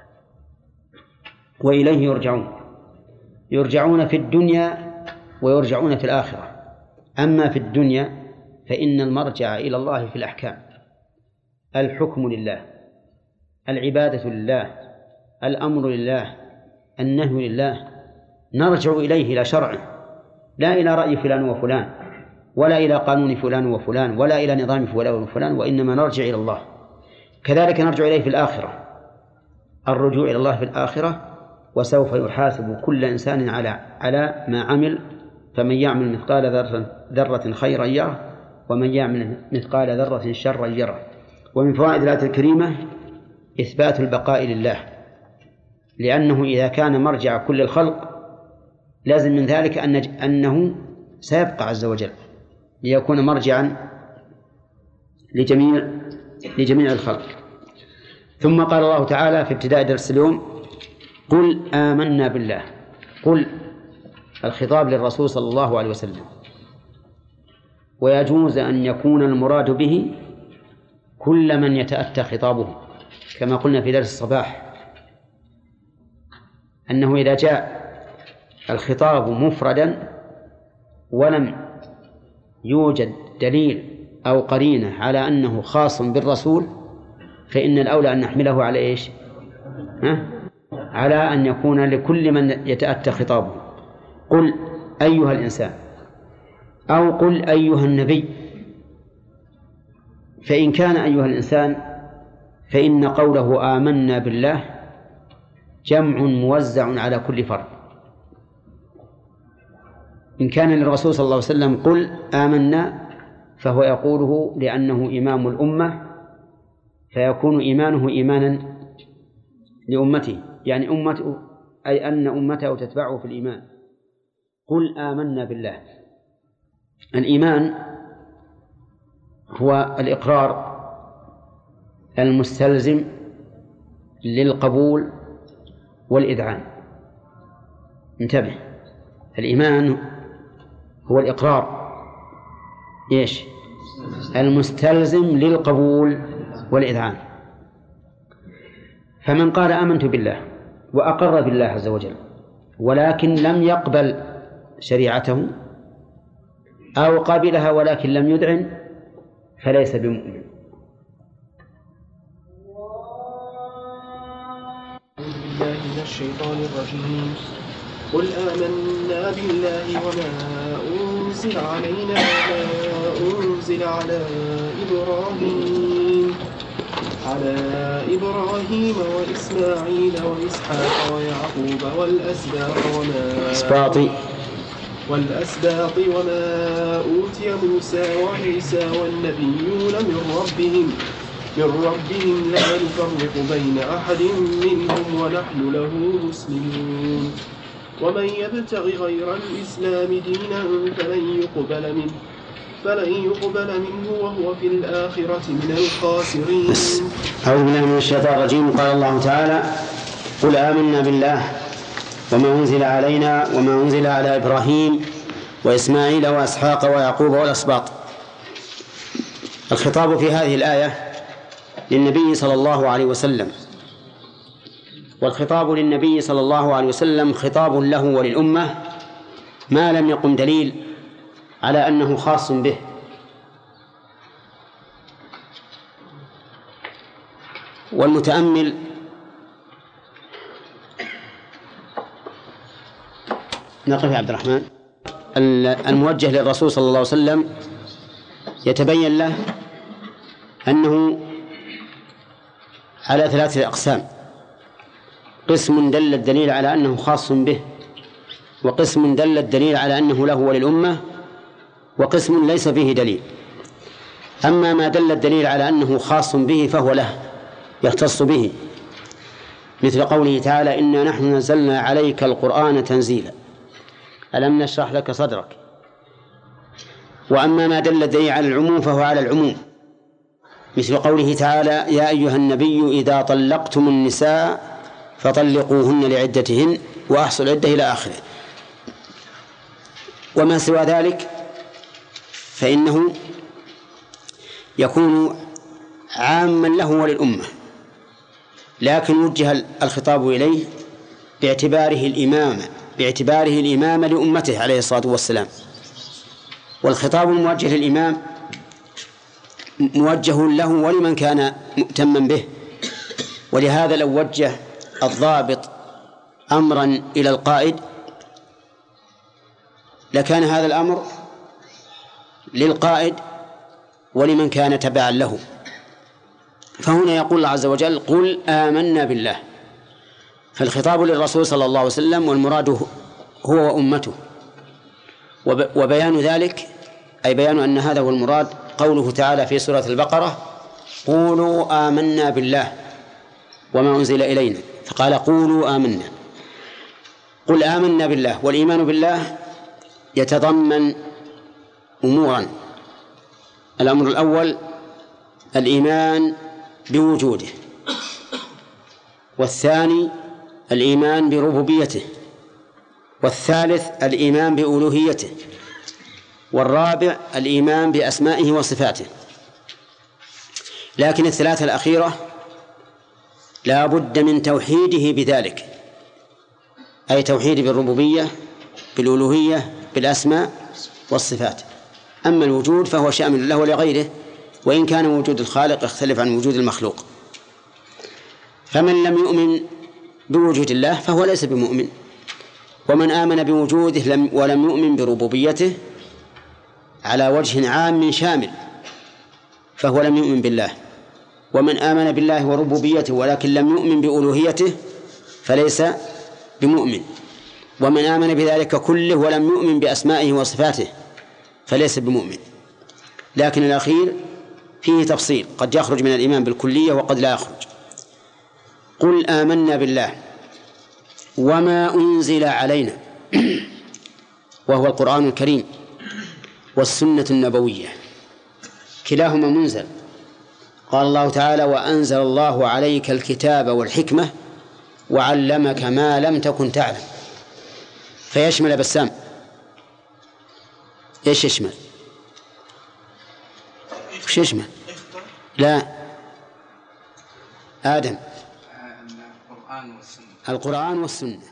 وإليه يرجعون في الدنيا ويرجعون في الآخرة. أما في الدنيا فإن المرجع إلى الله في الأحكام، الحكم لله، العبادة لله، الأمر لله، النهي لله، نرجع إليه إلى شرعه، لا إلى رأي فلان وفلان، ولا إلى قانون فلان وفلان، ولا إلى نظام فلان وفلان، وإنما نرجع إلى الله. كذلك نرجع إليه في الآخرة، الرجوع إلى الله في الآخرة، وسوف يحاسب كل إنسان على ما عمل، فمن يعمل مثقال ذرة خيرا يره، ومن يعمل مثقال ذرة شرا يره. ومن فوائد الآية الكريمة إثبات البقاء لله، لأنه إذا كان مرجع كل الخلق لازم من ذلك أنه سيبقى عز وجل ليكون مرجعا لجميع الخلق. ثم قال الله تعالى في ابتداء درس اليوم قل آمنا بالله. قل الخطاب للرسول صلى الله عليه وسلم، ويجوز أن يكون المراد به كل من يتأتى خطابه، كما قلنا في درس الصباح أنه إذا جاء الخطاب مفردا ولم يوجد دليل أو قرينة على أنه خاص بالرسول، فإن الأولى أن نحمله على إيش؟ على أن يكون لكل من يتأتى خطابه. قل أيها الإنسان، أو قل أيها النبي. فإن كان أيها الإنسان فإن قوله آمنا بالله جمع موزع على كل فرد. إن كان للرسول صلى الله عليه وسلم قل آمنا، فهو يقوله لأنه إمام الأمة، فيكون إيمانه إيمانا لأمته، يعني أمته أي أن أمته تتبعه في الإيمان. قل آمنا بالله. الإيمان هو الإقرار المستلزم للقبول والإذعان. انتبه، الإيمان هو الإقرار المستلزم للقبول والإذعان. فمن قال آمنت بالله وأقر بالله عز وجل ولكن لم يقبل شريعته، أو قبلها ولكن لم يذعن، فليس بمؤمن. أعوذ بالله من الشيطان الرجيم. قل آمنا بالله وما أنزل علينا وما أنزل على إبراهيم وإسماعيل وإسحاق ويعقوب والأسباط وما أوتي موسى وعيسى والنبيون من ربهم لا نفرق بين أحد منهم ونحن له مسلمون. ومن يبتغ غير الإسلام دينا فلن يقبل منه وهو في الآخرة من الخاسرين. أعوذ بالله من الشيطان الرجيم. قال الله تعالى: قل آمنا بالله وما أنزل علينا وما أنزل على إبراهيم وإسماعيل وإسحاق ويعقوب والأسباط. الخطاب في هذه الآية للنبي صلى الله عليه وسلم، والخطاب للنبي صلى الله عليه وسلم خطاب له وللأمة ما لم يقم دليل على أنه خاص به. والمتأمل نقف يا عبد الرحمن. الموجه للرسول صلى الله عليه وسلم يتبين له أنه على 3 أقسام: قسم دل الدليل على أنه خاص به، وقسم دل الدليل على أنه له وللأمة، وقسم ليس فيه دليل. أما ما دل الدليل على أنه خاص به فهو له، يختص به، مثل قوله تعالى: إنا نحن نزلنا عليك القرآن تنزيلا ألم نشرح لك صدرك. وأما ما دل الدليل على العموم فهو على العموم، مثل قوله تعالى: يا أيها النبي إذا طلقتم النساء فطلقوهن لعدتهن وأحصوا العدة إلى آخره. وما سوى ذلك فإنه يكون عاما له وللأمة، لكن وجه الخطاب إليه باعتباره الإمام لأمته عليه الصلاة والسلام. والخطاب الموجه للإمام موجه له ولمن كان مؤتما به. ولهذا لو وجه الضابط أمرا إلى القائد لكان هذا الأمر للقائد ولمن كان تبعا له. فهنا يقول الله عز وجل: قل آمنا بالله. فالخطاب للرسول صلى الله عليه وسلم، والمراد هو وأمته. وبيان ذلك أي بيان أن هذا هو المراد قوله تعالى في سورة البقرة: قولوا آمنا بالله وما أنزل إلينا، فقال: قولوا آمنا. قل آمنا بالله. والإيمان بالله يتضمن أمورا: الأمر الأول الإيمان بوجوده، والثاني الإيمان بربوبيته، والثالث الإيمان بألوهيته، والرابع الإيمان بأسمائه وصفاته. لكن الثلاثة الأخيرة لا بد من توحيده بذلك، أي توحيد بالربوبية، بالألوهية، بالأسماء والصفات. أما الوجود فهو شامل له ولغيره، وإن كان وجود الخالق يختلف عن وجود المخلوق. فمن لم يؤمن بوجود الله فهو ليس بمؤمن، ومن آمن بوجوده ولم يؤمن بربوبيته على وجه عام شامل فهو لم يؤمن بالله. ومن آمن بالله وربوبيته ولكن لم يؤمن بألوهيته فليس بمؤمن، ومن آمن بذلك كله ولم يؤمن بأسمائه وصفاته فليس بمؤمن. لكن الأخير فيه تفصيل، قد يخرج من الإيمان بالكلية وقد لا يخرج. قل آمنا بالله وما أنزل علينا وهو القرآن الكريم والسنة النبوية، كلاهما منزل. قال الله تعالى: وأنزل الله عليك الكتاب والحكمة وعلمك ما لم تكن تعلم. فيشمل بسام إيش يشمل؟ وش يشمل؟ لا آدم القرآن والسنة